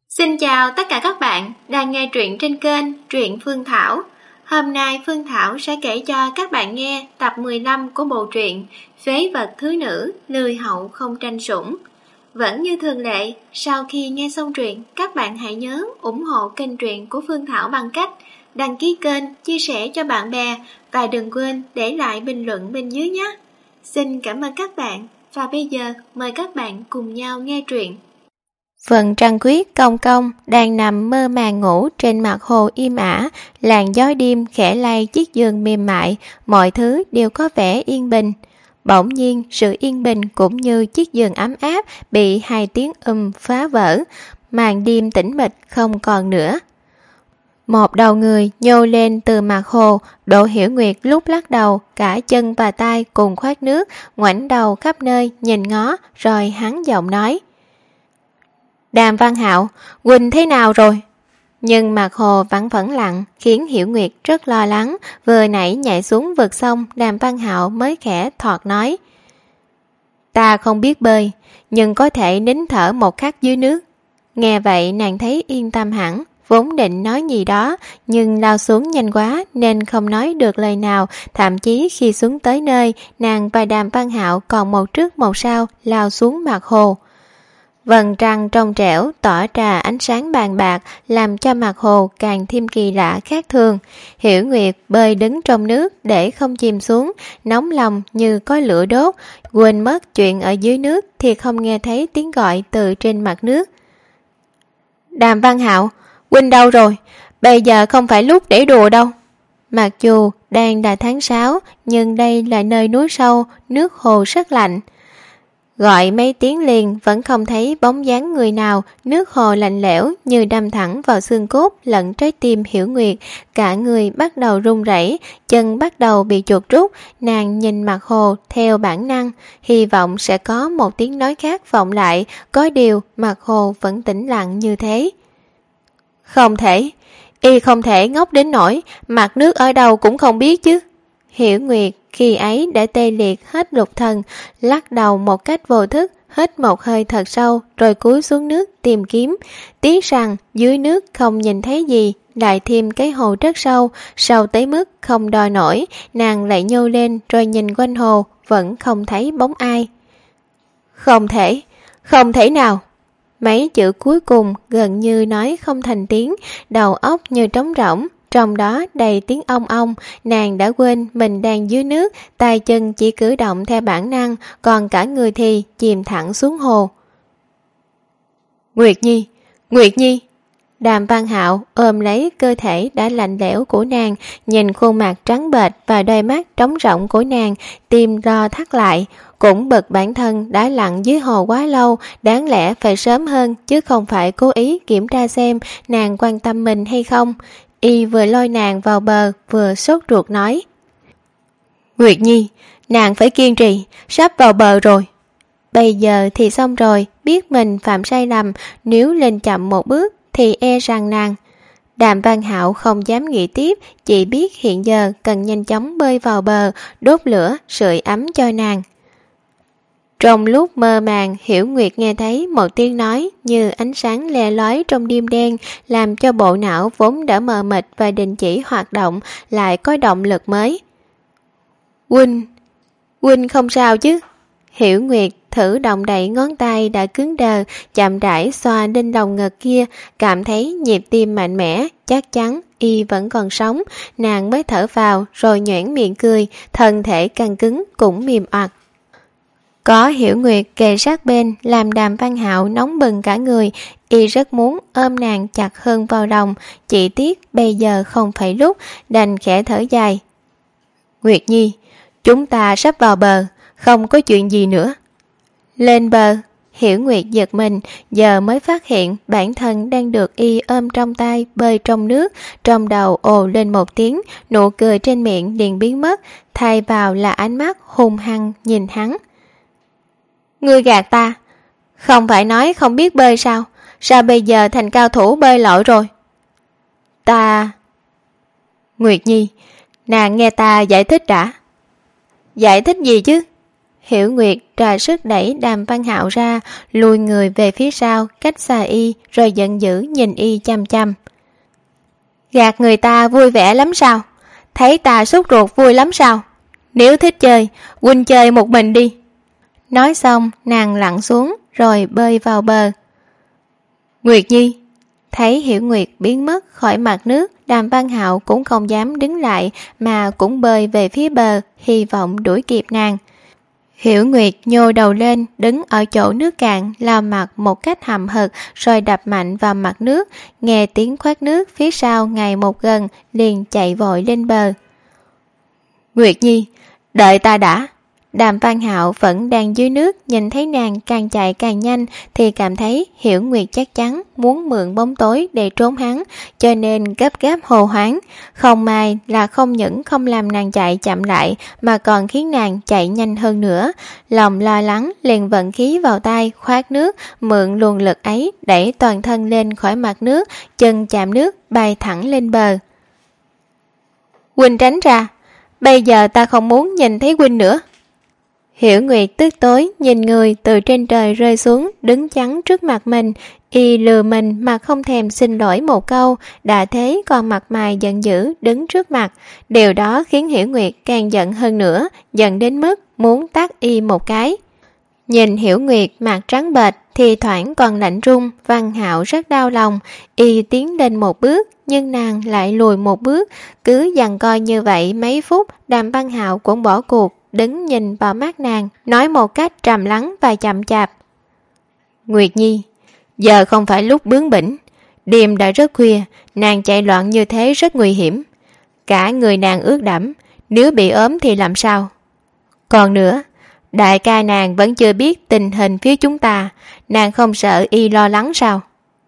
Xin chào tất cả các bạn đang nghe truyện trên kênh Truyện Phương Thảo. Hôm nay Phương Thảo sẽ kể cho các bạn nghe tập 15 của bộ truyện Phế vật thứ nữ, lười hậu không tranh sủng. Vẫn như thường lệ, sau khi nghe xong truyện, các bạn hãy nhớ ủng hộ kênh truyện của Phương Thảo bằng cách đăng ký kênh, chia sẻ cho bạn bè và đừng quên để lại bình luận bên dưới nhé. Xin cảm ơn các bạn và bây giờ mời các bạn cùng nhau nghe truyện. Phần trăng khuyết cong cong đang nằm mơ màng ngủ trên mặt hồ im ả, làn gió đêm khẽ lay chiếc giường mềm mại, mọi thứ đều có vẻ yên bình. Bỗng nhiên sự yên bình cũng như chiếc giường ấm áp bị hai tiếng phá vỡ, màn đêm tĩnh mịch không còn nữa. Một đầu người nhô lên từ mặt hồ, Đỗ Hiểu Nguyệt lúc lắc đầu, cả chân và tay cùng khoát nước, ngoảnh đầu khắp nơi nhìn ngó, rồi hắn giọng nói: Đàm Văn Hạo, Quỳnh thế nào rồi? Nhưng mặt hồ vẫn lặng, khiến Hiểu Nguyệt rất lo lắng. Vừa nãy nhảy xuống vực sông, Đàm Văn Hạo mới khẽ thọt nói: Ta không biết bơi, nhưng có thể nín thở một khắc dưới nước. Nghe vậy nàng thấy yên tâm hẳn, vốn định nói gì đó, nhưng lao xuống nhanh quá nên không nói được lời nào. Thậm chí khi xuống tới nơi, nàng và Đàm Văn Hạo còn một trước một sau lao xuống mặt hồ. Vầng trăng trong trẻo tỏa ra ánh sáng bàn bạc, làm cho mặt hồ càng thêm kỳ lạ khác thường. Hiểu Nguyệt bơi đứng trong nước để không chìm xuống, nóng lòng như có lửa đốt, quên mất chuyện ở dưới nước thì không nghe thấy tiếng gọi từ trên mặt nước. Đàm Văn Hạo, huynh đâu rồi? Bây giờ không phải lúc để đùa đâu. Mặc dù đang là tháng 6, nhưng đây là nơi núi sâu, nước hồ rất lạnh. Gọi mấy tiếng liền vẫn không thấy bóng dáng người nào, nước hồ lạnh lẽo như đâm thẳng vào xương cốt lẫn trái tim Hiểu Nguyệt, cả người bắt đầu run rẩy, chân bắt đầu bị chuột rút. Nàng nhìn mặt hồ theo bản năng, hy vọng sẽ có một tiếng nói khác vọng lại, có điều mặt hồ vẫn tĩnh lặng như thế. Không thể, y không thể ngốc đến nỗi mặt nước ở đâu cũng không biết chứ. Hiểu Nguyệt khi ấy đã tê liệt hết lục thần, lắc đầu một cách vô thức, hít một hơi thật sâu rồi cúi xuống nước tìm kiếm. Tiếc rằng dưới nước không nhìn thấy gì, lại thêm cái hồ rất sâu, sâu tới mức không đo nổi. Nàng lại nhô lên rồi nhìn quanh hồ, vẫn không thấy bóng ai. Không thể nào. Mấy chữ cuối cùng gần như nói không thành tiếng, đầu óc như trống rỗng, trong đó đầy tiếng ong ong. Nàng đã quên mình đang dưới nước, tay chân chỉ cử động theo bản năng, còn cả người thì chìm thẳng xuống hồ. Nguyệt Nhi, Nguyệt Nhi. Đàm Văn Hạo ôm lấy cơ thể đã lạnh lẽo của nàng, nhìn khuôn mặt trắng bệch và đôi mắt trống rỗng của nàng, tim ro thắt lại. Cũng bực bản thân đã lặn dưới hồ quá lâu, đáng lẽ phải sớm hơn chứ không phải cố ý kiểm tra xem nàng quan tâm mình hay không. Y vừa lôi nàng vào bờ vừa sốt ruột nói: Nguyệt Nhi, nàng phải kiên trì, sắp vào bờ rồi. Bây giờ thì xong rồi, biết mình phạm sai lầm, nếu lên chậm một bước thì e rằng nàng. Đàm Văn Hạo không dám nghĩ tiếp, chỉ biết hiện giờ cần nhanh chóng bơi vào bờ, đốt lửa sưởi ấm cho nàng. Trong lúc mơ màng, Hiểu Nguyệt nghe thấy một tiếng nói như ánh sáng le lói trong đêm đen, làm cho bộ não vốn đã mờ mịt và đình chỉ hoạt động lại có động lực mới. Huynh không sao chứ? Hiểu Nguyệt thử động đậy ngón tay đã cứng đờ, chậm rãi xoa lên lòng ngực kia, cảm thấy nhịp tim mạnh mẽ, chắc chắn y vẫn còn sống. Nàng mới thở vào rồi nhoẻn miệng cười, thân thể căng cứng cũng mềm oặt. Có Hiểu Nguyệt kề sát bên làm Đàm Văn Hạo nóng bừng cả người, y rất muốn ôm nàng chặt hơn vào lòng, chỉ tiếc bây giờ không phải lúc, đành khẽ thở dài. Nguyệt Nhi, chúng ta sắp vào bờ, không có chuyện gì nữa. Lên bờ. Hiểu Nguyệt giật mình, giờ mới phát hiện bản thân đang được y ôm trong tay bơi trong nước, trong đầu ồ lên một tiếng, nụ cười trên miệng liền biến mất, thay vào là ánh mắt hung hăng nhìn hắn. Ngươi gạt ta, không phải nói không biết bơi sao? Sao bây giờ thành cao thủ bơi lội rồi? Ta... Nguyệt Nhi, nàng nghe ta giải thích đã. Giải thích gì chứ? Hiểu Nguyệt ra sức đẩy Đàm Văn Hạo ra, lùi người về phía sau, cách xa y, rồi giận dữ nhìn y chăm chăm. Gạt người ta vui vẻ lắm sao? Thấy ta sốt ruột vui lắm sao? Nếu thích chơi, huynh chơi một mình đi. Nói xong, nàng lặn xuống, rồi bơi vào bờ. Nguyệt Nhi. Thấy Hiểu Nguyệt biến mất khỏi mặt nước, Đàm Văn Hạo cũng không dám đứng lại mà cũng bơi về phía bờ, hy vọng đuổi kịp nàng. Hiểu Nguyệt nhô đầu lên, đứng ở chỗ nước cạn, lao mặt một cách hậm hực rồi đập mạnh vào mặt nước, nghe tiếng khoát nước phía sau ngày một gần, liền chạy vội lên bờ. Nguyệt Nhi, đợi ta đã. Đàm Văn Hạo vẫn đang dưới nước, nhìn thấy nàng càng chạy càng nhanh thì cảm thấy Hiểu Nguyệt chắc chắn muốn mượn bóng tối để trốn hắn, cho nên gấp gáp hồ hoáng. Không may là không những không làm nàng chạy chậm lại mà còn khiến nàng chạy nhanh hơn nữa. Lòng lo lắng liền vận khí vào tay khoát nước, mượn luồng lực ấy đẩy toàn thân lên khỏi mặt nước, chân chạm nước bay thẳng lên bờ. Huynh tránh ra, bây giờ ta không muốn nhìn thấy huynh nữa. Hiểu Nguyệt tức tối nhìn người từ trên trời rơi xuống, đứng chắn trước mặt mình, y lừa mình mà không thèm xin lỗi một câu, đã thế còn mặt mày giận dữ đứng trước mặt. Điều đó khiến Hiểu Nguyệt càng giận hơn nữa, giận đến mức muốn tát y một cái. Nhìn Hiểu Nguyệt mặt trắng bệch, thì thoảng còn lạnh run, Văn Hạo rất đau lòng, y tiến lên một bước, nhưng nàng lại lùi một bước, cứ giằng co như vậy mấy phút, Đàm Văn Hạo cũng bỏ cuộc, đứng nhìn vào mắt nàng, nói một cách trầm lắng và chậm chạp. Nguyệt Nhi, giờ không phải lúc bướng bỉnh, đêm đã rất khuya, nàng chạy loạn như thế rất nguy hiểm. Cả người nàng ướt đẫm, nếu bị ốm thì làm sao? Còn nữa, đại ca nàng vẫn chưa biết tình hình phía chúng ta, nàng không sợ y lo lắng sao?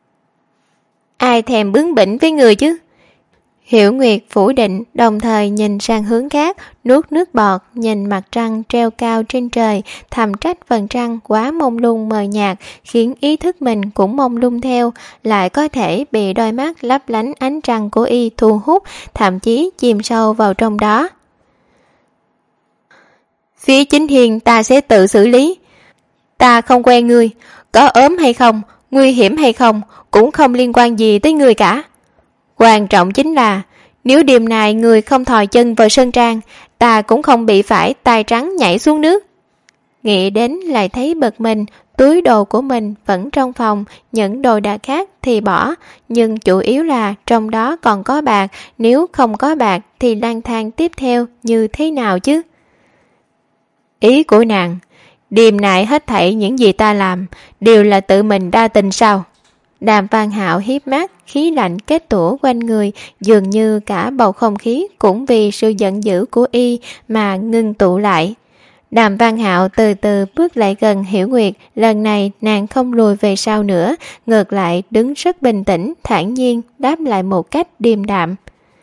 Ai thèm bướng bỉnh với người chứ? Hiểu Nguyệt phủ định, đồng thời nhìn sang hướng khác, nuốt nước bọt, nhìn mặt trăng treo cao trên trời, thầm trách vầng trăng quá mông lung mờ nhạt, khiến ý thức mình cũng mông lung theo, lại có thể bị đôi mắt lấp lánh ánh trăng của y thu hút, thậm chí chìm sâu vào trong đó. Phía Chính Hiền ta sẽ tự xử lý. Ta không quen ngươi, có ốm hay không, nguy hiểm hay không, cũng không liên quan gì tới ngươi cả. Quan trọng chính là, nếu đêm nay người không thò chân vào sân trang, ta cũng không bị phải tay trắng nhảy xuống nước. Nghĩ đến lại thấy bực mình, túi đồ của mình vẫn trong phòng, những đồ đạc khác thì bỏ, nhưng chủ yếu là trong đó còn có bạc, nếu không có bạc thì lang thang tiếp theo như thế nào chứ? Ý của nàng, đêm nay hết thảy những gì ta làm đều là tự mình đa tình sao? Đàm Văn Hạo hiếp mắt, khí lạnh kết tủa quanh người, dường như cả bầu không khí cũng vì sự giận dữ của y mà ngưng tụ lại. Đàm Văn Hạo từ từ bước lại gần Hiểu Nguyệt, lần này nàng không lùi về sau nữa, ngược lại đứng rất bình tĩnh, thản nhiên đáp lại một cách điềm đạm.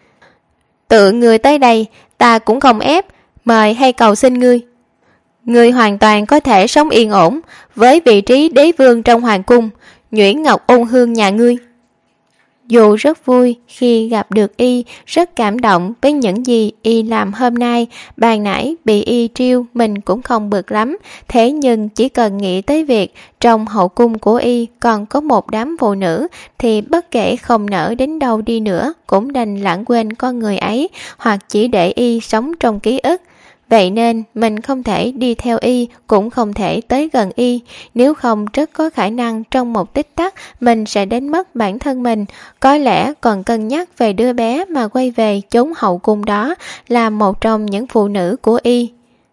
Tự người tới đây, ta cũng không ép, mời hay cầu xin ngươi. Ngươi hoàn toàn có thể sống yên ổn với vị trí đế vương trong hoàng cung, Nhuyễn Ngọc ôn hương nhà ngươi. Dù rất vui khi gặp được y, rất cảm động với những gì y làm hôm nay, ban nãy bị y trêu mình cũng không bực lắm, thế nhưng chỉ cần nghĩ tới việc trong hậu cung của y còn có một đám phụ nữ thì bất kể không nở đến đâu đi nữa cũng đành lãng quên con người ấy, hoặc chỉ để y sống trong ký ức. Vậy nên mình không thể đi theo y, cũng không thể tới gần y, nếu không rất có khả năng trong một tích tắc mình sẽ đánh mất bản thân mình, có lẽ còn cân nhắc về đứa bé mà quay về chốn hậu cung đó là một trong những phụ nữ của y.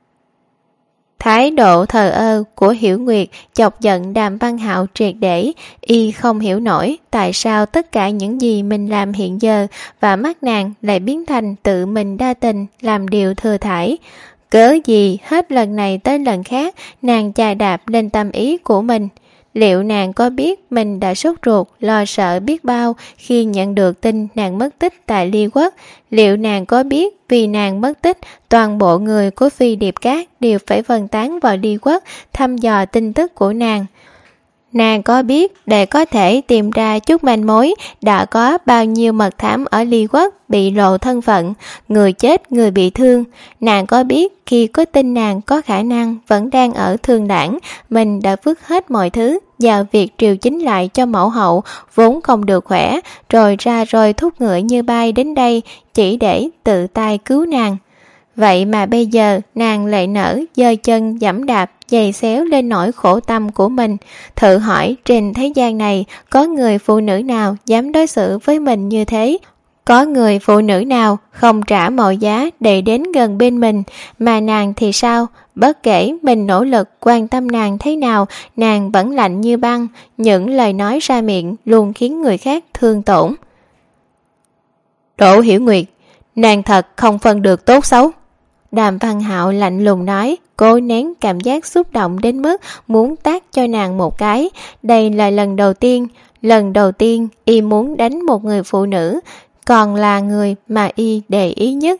Thái độ thờ ơ của Hiểu Nguyệt chọc giận Đàm Văn Hạo triệt để, y không hiểu nổi tại sao tất cả những gì mình làm hiện giờ và mắt nàng lại biến thành tự mình đa tình, làm điều thừa thải. Cớ gì hết lần này tới lần khác nàng chà đạp lên tâm ý của mình. Liệu nàng có biết mình đã sốt ruột, lo sợ biết bao khi nhận được tin nàng mất tích tại Ly Quốc? Liệu nàng có biết vì nàng mất tích, toàn bộ người của Phi Điệp Cát đều phải vân tán vào Ly Quốc thăm dò tin tức của nàng? Nàng có biết để có thể tìm ra chút manh mối đã có bao nhiêu mật thám ở Ly Quốc bị lộ thân phận, người chết người bị thương. Nàng có biết khi có tin nàng có khả năng vẫn đang ở Thương Đảng, mình đã vứt hết mọi thứ vào việc triều chính lại cho mẫu hậu vốn không được khỏe, rồi ra roi thúc ngựa như bay đến đây chỉ để tự tay cứu nàng. Vậy mà bây giờ nàng lại nỡ giơ chân giẫm đạp giày xéo lên nỗi khổ tâm của mình. Thử hỏi trên thế gian này có người phụ nữ nào dám đối xử với mình như thế? Có người phụ nữ nào không trả mọi giá để đến gần bên mình? Mà nàng thì sao? Bất kể mình nỗ lực quan tâm nàng thế nào, nàng vẫn lạnh như băng. Những lời nói ra miệng luôn khiến người khác thương tổn. Đỗ Hiểu Nguyệt, nàng thật không phân được tốt xấu. Đàm Văn Hạo lạnh lùng nói, cố nén cảm giác xúc động đến mức muốn tát cho nàng một cái. Đây là lần đầu tiên y muốn đánh một người phụ nữ, còn là người mà y để ý nhất.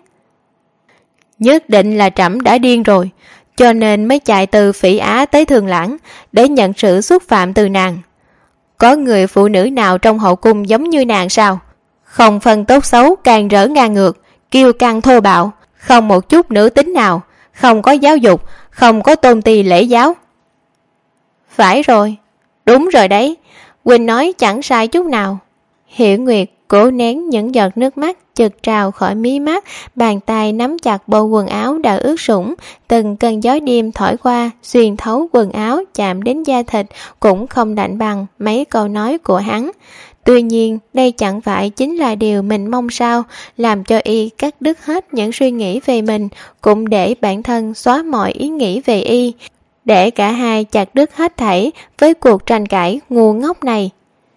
Nhất định là trẫm đã điên rồi, cho nên mới chạy từ Phỉ Á tới Thường Lãng để nhận sự xúc phạm từ nàng. Có người phụ nữ nào trong hậu cung giống như nàng sao? Không phân tốt xấu, càng rỡ ngang ngược, kiêu căng thô bạo, không một chút nữ tính nào, không có giáo dục, không có tôn ti lễ giáo. Phải rồi, đúng rồi đấy, Quỳnh nói chẳng sai chút nào. Hiểu Nguyệt cố nén những giọt nước mắt chực trào khỏi mí mắt, bàn tay nắm chặt bộ quần áo đã ướt sũng, từng cơn gió đêm thổi qua xuyên thấu quần áo chạm đến da thịt cũng không đạnh bằng mấy câu nói của hắn. Tuy nhiên đây chẳng phải chính là điều mình mong sao, làm cho y cắt đứt hết những suy nghĩ về mình, cũng để bản thân xóa mọi ý nghĩ về y, để cả hai chặt đứt hết thảy với cuộc tranh cãi ngu ngốc này.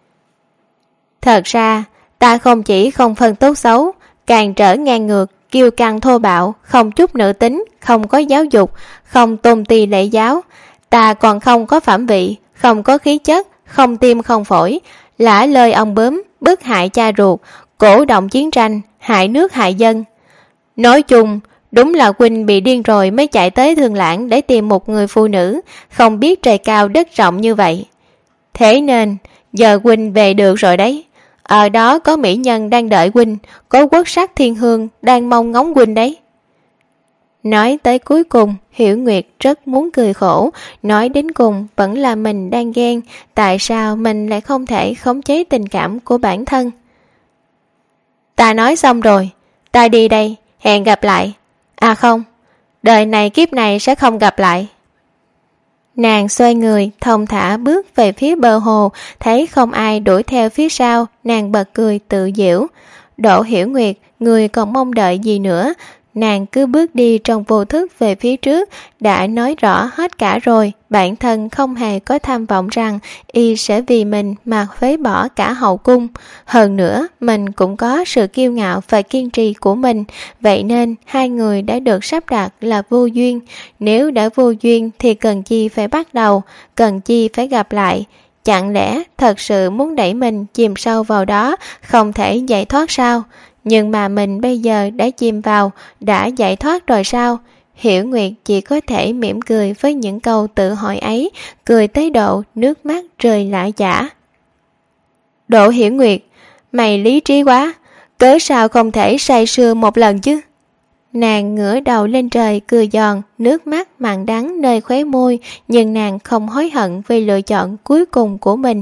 Thật ra ta không chỉ không phân tốt xấu, càng trở ngang ngược, kiêu căng thô bạo, không chút nữ tính, không có giáo dục, không tôn ti lễ giáo. Ta còn không có phẩm vị, không có khí chất, không tim không phổi, lả lời ông bướm, bức hại cha ruột, cổ động chiến tranh, hại nước hại dân. Nói chung, đúng là Quỳnh bị điên rồi mới chạy tới Thường Lãng để tìm một người phụ nữ, không biết trời cao đất rộng như vậy. Thế nên, giờ Quỳnh về được rồi đấy. Ở đó có mỹ nhân đang đợi Quỳnh, có quốc sắc thiên hương đang mong ngóng Quỳnh đấy. Nói tới cuối cùng, Hiểu Nguyệt rất muốn cười khổ, nói đến cùng vẫn là mình đang ghen, tại sao mình lại không thể khống chế tình cảm của bản thân. Ta nói xong rồi, ta đi đây, hẹn gặp lại. À không, đời này kiếp này sẽ không gặp lại. Nàng xoay người, thong thả bước về phía bờ hồ, thấy không ai đuổi theo phía sau, nàng bật cười tự giễu. Đỗ Hiểu Nguyệt, người còn mong đợi gì nữa? Nàng cứ bước đi trong vô thức về phía trước, đã nói rõ hết cả rồi, bản thân không hề có tham vọng rằng y sẽ vì mình mà phế bỏ cả hậu cung. Hơn nữa, mình cũng có sự kiêu ngạo và kiên trì của mình, vậy nên hai người đã được sắp đặt là vô duyên. Nếu đã vô duyên thì cần chi phải bắt đầu, cần chi phải gặp lại. Chẳng lẽ thật sự muốn đẩy mình chìm sâu vào đó, không thể giải thoát sao? Nhưng mà mình bây giờ đã chìm vào, đã giải thoát rồi sao? Hiểu Nguyệt chỉ có thể mỉm cười với những câu tự hỏi ấy, cười tới độ nước mắt rơi lã chã. Đỗ Hiểu Nguyệt, mày lý trí quá, cớ sao không thể say sưa một lần chứ? Nàng ngửa đầu lên trời cười giòn, nước mắt mặn đắng nơi khóe môi, nhưng nàng không hối hận vì lựa chọn cuối cùng của mình.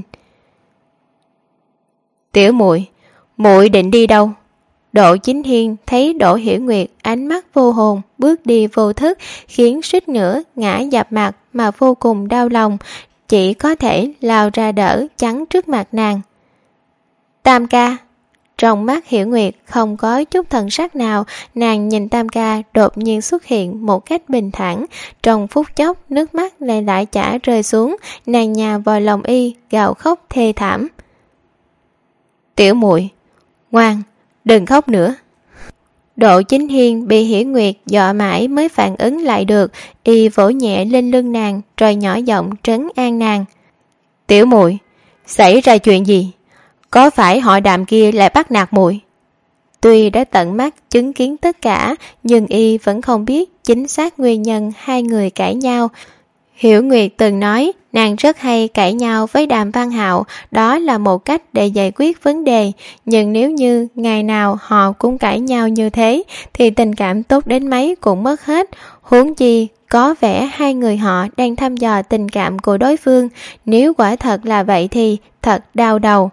Tiểu muội, muội định đi đâu? Đỗ Chính Hiên thấy Đỗ Hiểu Nguyệt ánh mắt vô hồn, bước đi vô thức, khiến suýt nữa ngã dập mặt mà vô cùng đau lòng, chỉ có thể lao ra đỡ chắn trước mặt nàng. Tam ca. Trong mắt Hiểu Nguyệt không có chút thần sắc nào, nàng nhìn Tam ca đột nhiên xuất hiện một cách bình thản, trong phút chốc nước mắt lại chả rơi xuống, nàng nhào vào lòng y, gào khóc thê thảm. Tiểu muội, ngoan, đừng khóc nữa. Đỗ Chính Hiên bị Hiểu Nguyệt dọa mãi mới phản ứng lại được, y vỗ nhẹ lên lưng nàng rồi nhỏ giọng trấn an nàng. Tiểu muội, xảy ra chuyện gì? Có phải họ Đàm kia lại bắt nạt muội? Tuy đã tận mắt chứng kiến tất cả, nhưng y vẫn không biết chính xác nguyên nhân hai người cãi nhau. Hiểu Nguyệt từng nói nàng rất hay cãi nhau với Đàm Văn Hạo, đó là một cách để giải quyết vấn đề, nhưng nếu như ngày nào họ cũng cãi nhau như thế thì tình cảm tốt đến mấy cũng mất hết, huống chi có vẻ hai người họ đang thăm dò tình cảm của đối phương, nếu quả thật là vậy thì thật đau đầu.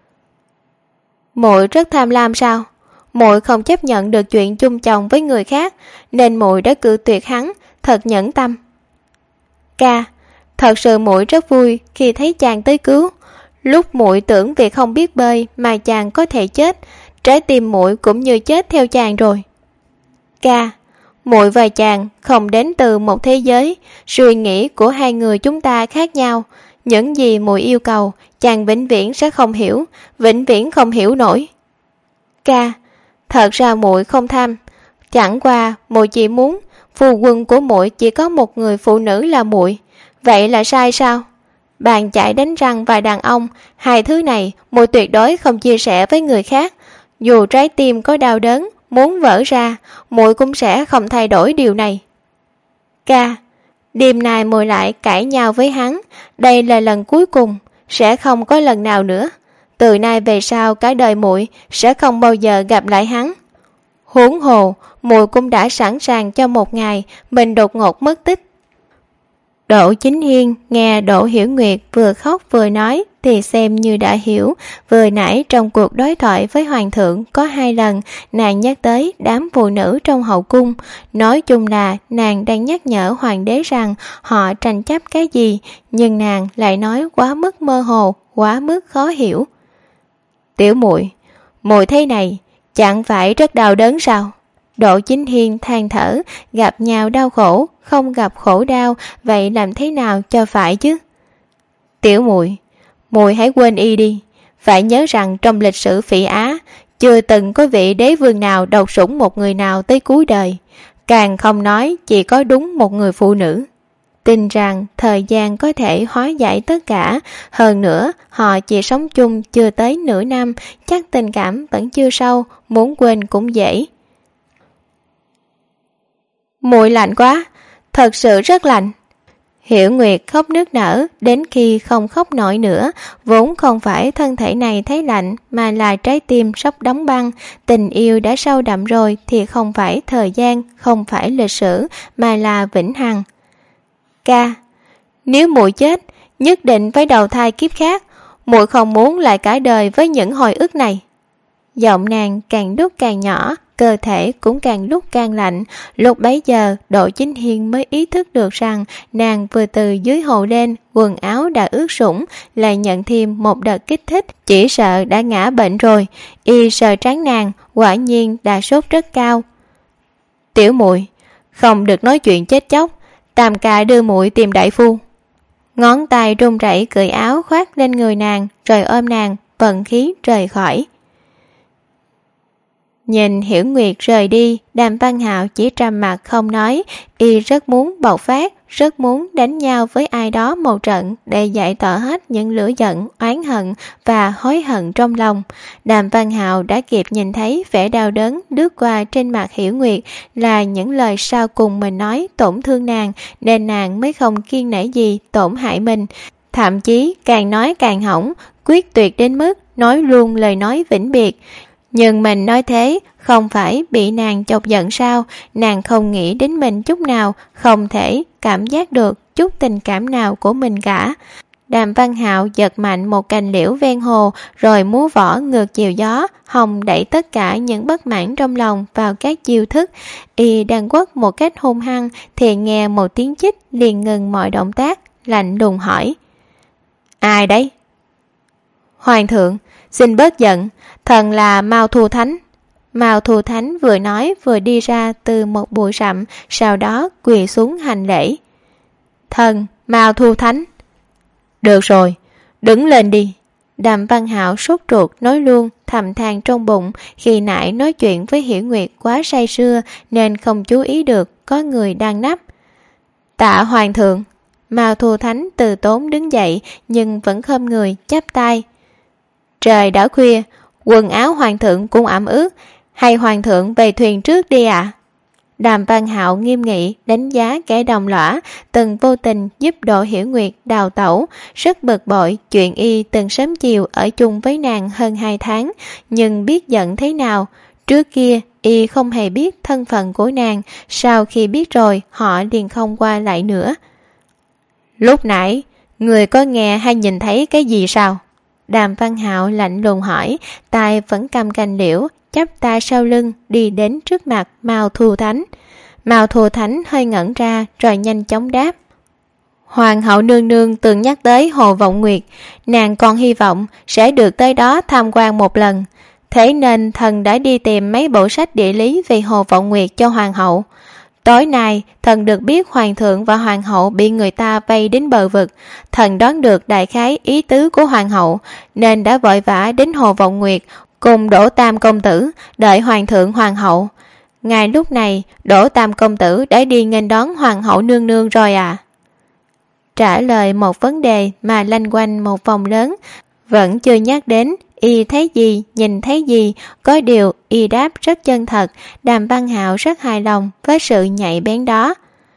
Muội rất tham lam sao? Muội không chấp nhận được chuyện chung chồng với người khác nên muội đã cự tuyệt hắn, thật nhẫn tâm. Ca, thật sự muội rất vui khi thấy chàng tới cứu. Lúc muội tưởng vì không biết bơi mà chàng có thể chết, trái tim muội cũng như chết theo chàng rồi. Ca, muội và chàng không đến từ một thế giới, suy nghĩ của hai người chúng ta khác nhau. Những gì muội yêu cầu, chàng vĩnh viễn sẽ không hiểu, vĩnh viễn không hiểu nổi. Ca, thật ra muội không tham, chẳng qua muội chỉ muốn phu quân của muội chỉ có một người phụ nữ là muội. Vậy là sai sao? Bàn chải đánh răng và đàn ông, hai thứ này muội tuyệt đối không chia sẻ với người khác. Dù trái tim có đau đớn muốn vỡ ra, muội cũng sẽ không thay đổi điều này. Ca, đêm nay muội lại cãi nhau với hắn, đây là lần cuối cùng, sẽ không có lần nào nữa. Từ nay về sau cả đời muội sẽ không bao giờ gặp lại hắn. Huống hồ, muội cũng đã sẵn sàng cho một ngày mình đột ngột mất tích. Đỗ Chính Hiên nghe Đỗ Hiểu Nguyệt vừa khóc vừa nói thì xem như đã hiểu. Vừa nãy trong cuộc đối thoại với hoàng thượng có 2 lần nàng nhắc tới đám phụ nữ trong hậu cung. Nói chung là nàng đang nhắc nhở hoàng đế rằng họ tranh chấp cái gì, nhưng nàng lại nói quá mức mơ hồ, quá mức khó hiểu. Tiểu muội, muội thế này chẳng phải rất đau đớn sao? Đỗ Chính Hiên than thở, gặp nhau đau khổ, không gặp khổ đau, vậy làm thế nào cho phải chứ? Tiểu muội, muội hãy quên y đi, phải nhớ rằng trong lịch sử Phỉ Á, chưa từng có vị đế vương nào độc sủng một người nào tới cuối đời, càng không nói chỉ có đúng một người phụ nữ. Tin rằng thời gian có thể hóa giải tất cả, hơn nữa họ chỉ sống chung chưa tới nửa năm, chắc tình cảm vẫn chưa sâu, muốn quên cũng dễ. Muội lạnh quá, thật sự rất lạnh. Hiểu Nguyệt khóc nức nở đến khi không khóc nổi nữa, vốn không phải thân thể này thấy lạnh mà là trái tim sắp đóng băng. Tình yêu đã sâu đậm rồi thì không phải thời gian, không phải lịch sử mà là vĩnh hằng. Ca, nếu muội chết nhất định phải đầu thai kiếp khác, muội không muốn lại cả đời với những hồi ức này. Giọng nàng càng lúc càng nhỏ, cơ thể cũng càng lúc càng lạnh. Lúc bấy giờ Đỗ Chính Hiên mới ý thức được rằng nàng vừa từ dưới hồ lên, quần áo đã ướt sũng, lại nhận thêm một đợt kích thích, chỉ sợ đã ngã bệnh rồi. Y sờ trán nàng, quả nhiên đã sốt rất cao. Tiểu muội, không được nói chuyện chết chóc, Tam ca đưa muội tìm đại phu. Ngón tay run rẩy cởi áo khoác lên người nàng, rồi ôm nàng, vận khí rời khỏi. Nhìn Hiểu Nguyệt rời đi, Đàm Văn Hạo chỉ trầm mặc không nói. Y rất muốn bộc phát, rất muốn đánh nhau với ai đó một trận để giải tỏa hết những lửa giận, oán hận và hối hận trong lòng. Đàm Văn Hạo đã kịp nhìn thấy vẻ đau đớn lướt qua trên mặt Hiểu Nguyệt, là những lời sau cùng mình nói tổn thương nàng, nên nàng mới không kiêng nể gì tổn hại mình. Thậm chí càng nói càng hỏng, quyết tuyệt đến mức nói luôn lời nói vĩnh biệt. Nhưng mình nói thế không phải bị nàng chọc giận sao? Nàng không nghĩ đến mình chút nào, không thể cảm giác được chút tình cảm nào của mình cả. Đàm Văn Hạo giật mạnh một cành liễu ven hồ, rồi múa võ ngược chiều gió, hòng đẩy tất cả những bất mãn trong lòng vào các chiêu thức. Y đang quất một cách hung hăng thì nghe một tiếng chích liền ngừng mọi động tác, lạnh lùng hỏi: Ai đấy? Hoàng thượng, xin bớt giận, thần là Mao Thu Thánh. Mao Thu Thánh vừa nói vừa đi ra từ một bụi rậm, sau đó quỳ xuống hành lễ. Thần Mao Thu Thánh. Được rồi, đứng lên đi. Đàm Văn Hạo sốt ruột nói luôn, thầm than trong bụng, khi nãy nói chuyện với Hiểu Nguyệt quá say sưa nên không chú ý được có người đang nấp. Tạ hoàng thượng. Mao Thu Thánh từ tốn đứng dậy nhưng vẫn khom người chắp tay. Trời đã khuya, quần áo hoàng thượng cũng ẩm ướt, hay hoàng thượng về thuyền trước đi ạ? Đàm Văn Hạo nghiêm nghị đánh giá kẻ đồng lõa từng vô tình giúp Đỗ Hiểu Nguyệt đào tẩu, rất bực bội chuyện y từng sớm chiều ở chung với nàng hơn 2 tháng, nhưng biết giận thế nào. Trước kia y không hề biết thân phận của nàng, sau khi biết rồi họ liền không qua lại nữa. Lúc nãy người có nghe hay nhìn thấy cái gì sao? Đàm Văn Hạo lạnh lùng hỏi, tay vẫn cầm cành liễu, chắp tay sau lưng đi đến trước mặt Mao Thu Thánh. Mao Thu Thánh hơi ngẩn ra rồi nhanh chóng đáp. Hoàng hậu nương nương từng nhắc tới Hồ Vọng Nguyệt, nàng còn hy vọng sẽ được tới đó tham quan một lần. Thế nên thần đã đi tìm mấy bộ sách địa lý về Hồ Vọng Nguyệt cho hoàng hậu. Tối nay, thần được biết hoàng thượng và hoàng hậu bị người ta vây đến bờ vực. Thần đoán được đại khái ý tứ của hoàng hậu, nên đã vội vã đến Hồ Vọng Nguyệt cùng Đỗ Tam công tử đợi hoàng thượng hoàng hậu. Ngay lúc này, Đỗ Tam công tử đã đi nghênh đón hoàng hậu nương nương rồi à? Trả lời một vấn đề mà lanh quanh một vòng lớn, vẫn chưa nhắc đến y thấy gì, nhìn thấy gì, có điều y đáp rất chân thật. Đàm Văn Hạo rất hài lòng với sự nhạy bén đó.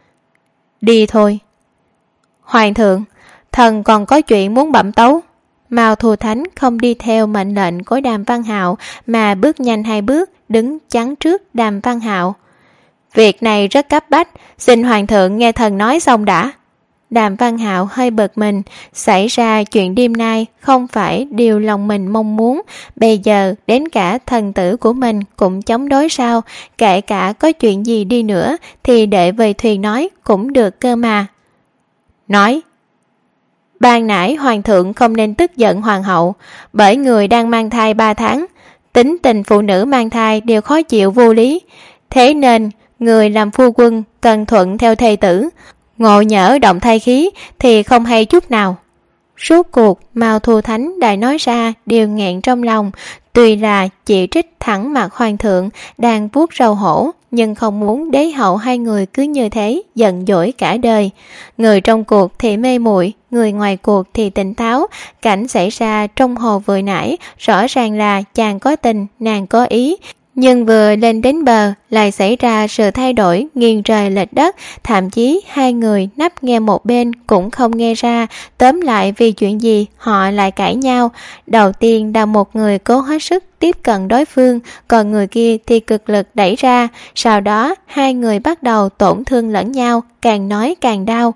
Đi thôi. Hoàng thượng, thần còn có chuyện muốn bẩm tấu. Mao Thu Thánh không đi theo mệnh lệnh của Đàm Văn Hạo mà bước nhanh 2 bước, đứng chắn trước Đàm Văn Hạo. Việc này rất cấp bách, xin hoàng thượng nghe thần nói xong đã. Đàm Văn Hạo hơi bực mình, xảy ra chuyện đêm nay không phải điều lòng mình mong muốn, bây giờ đến cả thần tử của mình cũng chống đối sao, kể cả có chuyện gì đi nữa thì để về thuyền nói cũng được cơ mà. Nói, ban nãy hoàng thượng không nên tức giận hoàng hậu, bởi người đang mang thai 3 tháng, tính tình phụ nữ mang thai đều khó chịu vô lý, thế nên người làm phu quân cần thuận theo thê tử, ngộ nhỡ động thai khí thì không hay chút nào. Rốt cuộc Mao Thu Thánh đã nói ra điều nghẹn trong lòng, tuy là chỉ trích thẳng mặt hoàng thượng đang vuốt râu hổ, nhưng không muốn đế hậu hai người cứ như thế giận dỗi cả đời. Người trong cuộc thì mê muội, người ngoài cuộc thì tỉnh táo. Cảnh xảy ra trong hồ vừa nãy rõ ràng là chàng có tình, nàng có ý, nhưng vừa lên đến bờ lại xảy ra sự thay đổi nghiêng trời lệch đất, thậm chí hai người nấp nghe một bên cũng không nghe ra. Tóm lại vì chuyện gì họ lại cãi nhau. Đầu tiên là một người cố hết sức tiếp cận đối phương, còn người kia thì cực lực đẩy ra. Sau đó hai người bắt đầu tổn thương lẫn nhau, càng nói càng đau.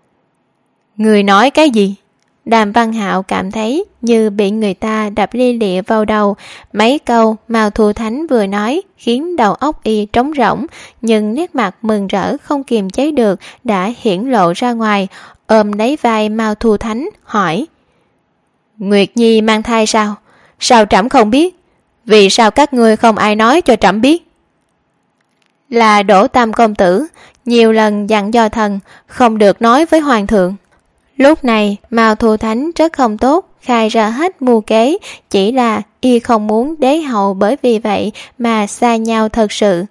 Người nói cái gì? Đàm Văn Hạo cảm thấy như bị người ta đập lia lịa vào đầu. Mấy câu Mao Thu Thánh vừa nói khiến đầu óc y trống rỗng, nhưng nét mặt mừng rỡ không kiềm chế được đã hiển lộ ra ngoài. Ôm lấy vai Mao Thu Thánh hỏi: Nguyệt Nhi mang thai sao? Sao trẫm không biết? Vì sao các ngươi không ai nói cho trẫm biết? Là Đỗ Tam công tử nhiều lần dặn dò thần không được nói với hoàng thượng. Lúc này Mao Thu Thánh rất không tốt, khai ra hết mưu kế, chỉ là y không muốn đế hậu bởi vì vậy mà xa nhau thật sự.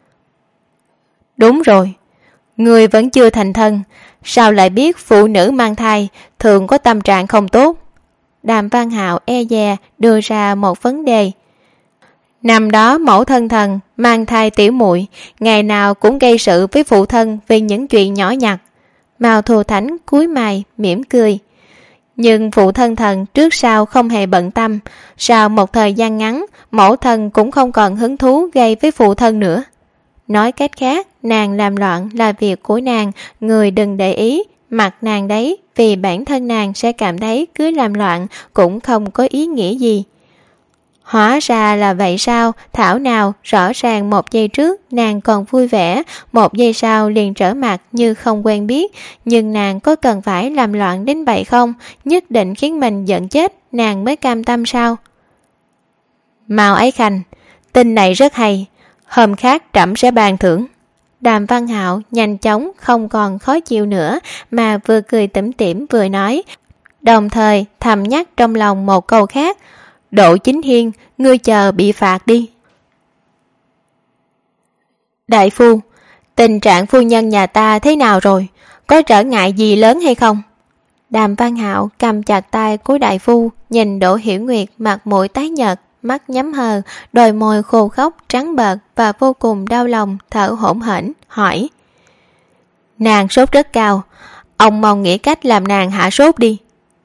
Đúng rồi, người vẫn chưa thành thân, sao lại biết phụ nữ mang thai thường có tâm trạng không tốt? Đàm Văn Hạo e dè đưa ra một vấn đề. Năm đó mẫu thân thần mang thai tiểu muội, ngày nào cũng gây sự với phụ thân vì những chuyện nhỏ nhặt. Mao Thu Thánh cúi mày mỉm cười. Nhưng phụ thân thần trước sau không hề bận tâm, sau một thời gian ngắn mẫu thân cũng không còn hứng thú gây với phụ thân nữa. Nói cách khác, nàng làm loạn là việc của nàng, người đừng để ý, mặc nàng đấy, vì bản thân nàng sẽ cảm thấy cứ làm loạn cũng không có ý nghĩa gì. Hóa ra là vậy sao? Thảo nào rõ ràng một giây trước nàng còn vui vẻ, một giây sau liền trở mặt như không quen biết. Nhưng nàng có cần phải làm loạn đến vậy không? Nhất định khiến mình giận chết nàng mới cam tâm sao? Mao Ái Khanh, tin này rất hay, hôm khác trẫm sẽ ban thưởng. Đàm Văn Hạo nhanh chóng không còn khó chịu nữa, mà vừa cười tủm tỉm vừa nói, đồng thời thầm nhắc trong lòng một câu khác: Đỗ Chính Hiên, ngươi chờ bị phạt đi. Đại phu, tình trạng phu nhân nhà ta thế nào rồi? Có trở ngại gì lớn hay không? Đàm Văn Hạo cầm chặt tay của đại phu, nhìn Đỗ Hiểu Nguyệt mặt mũi tái nhợt, mắt nhắm hờ, đôi môi khô khốc trắng bệch và vô cùng đau lòng, thở hổn hển, hỏi: Nàng sốt rất cao, ông mau nghĩ cách làm nàng hạ sốt đi.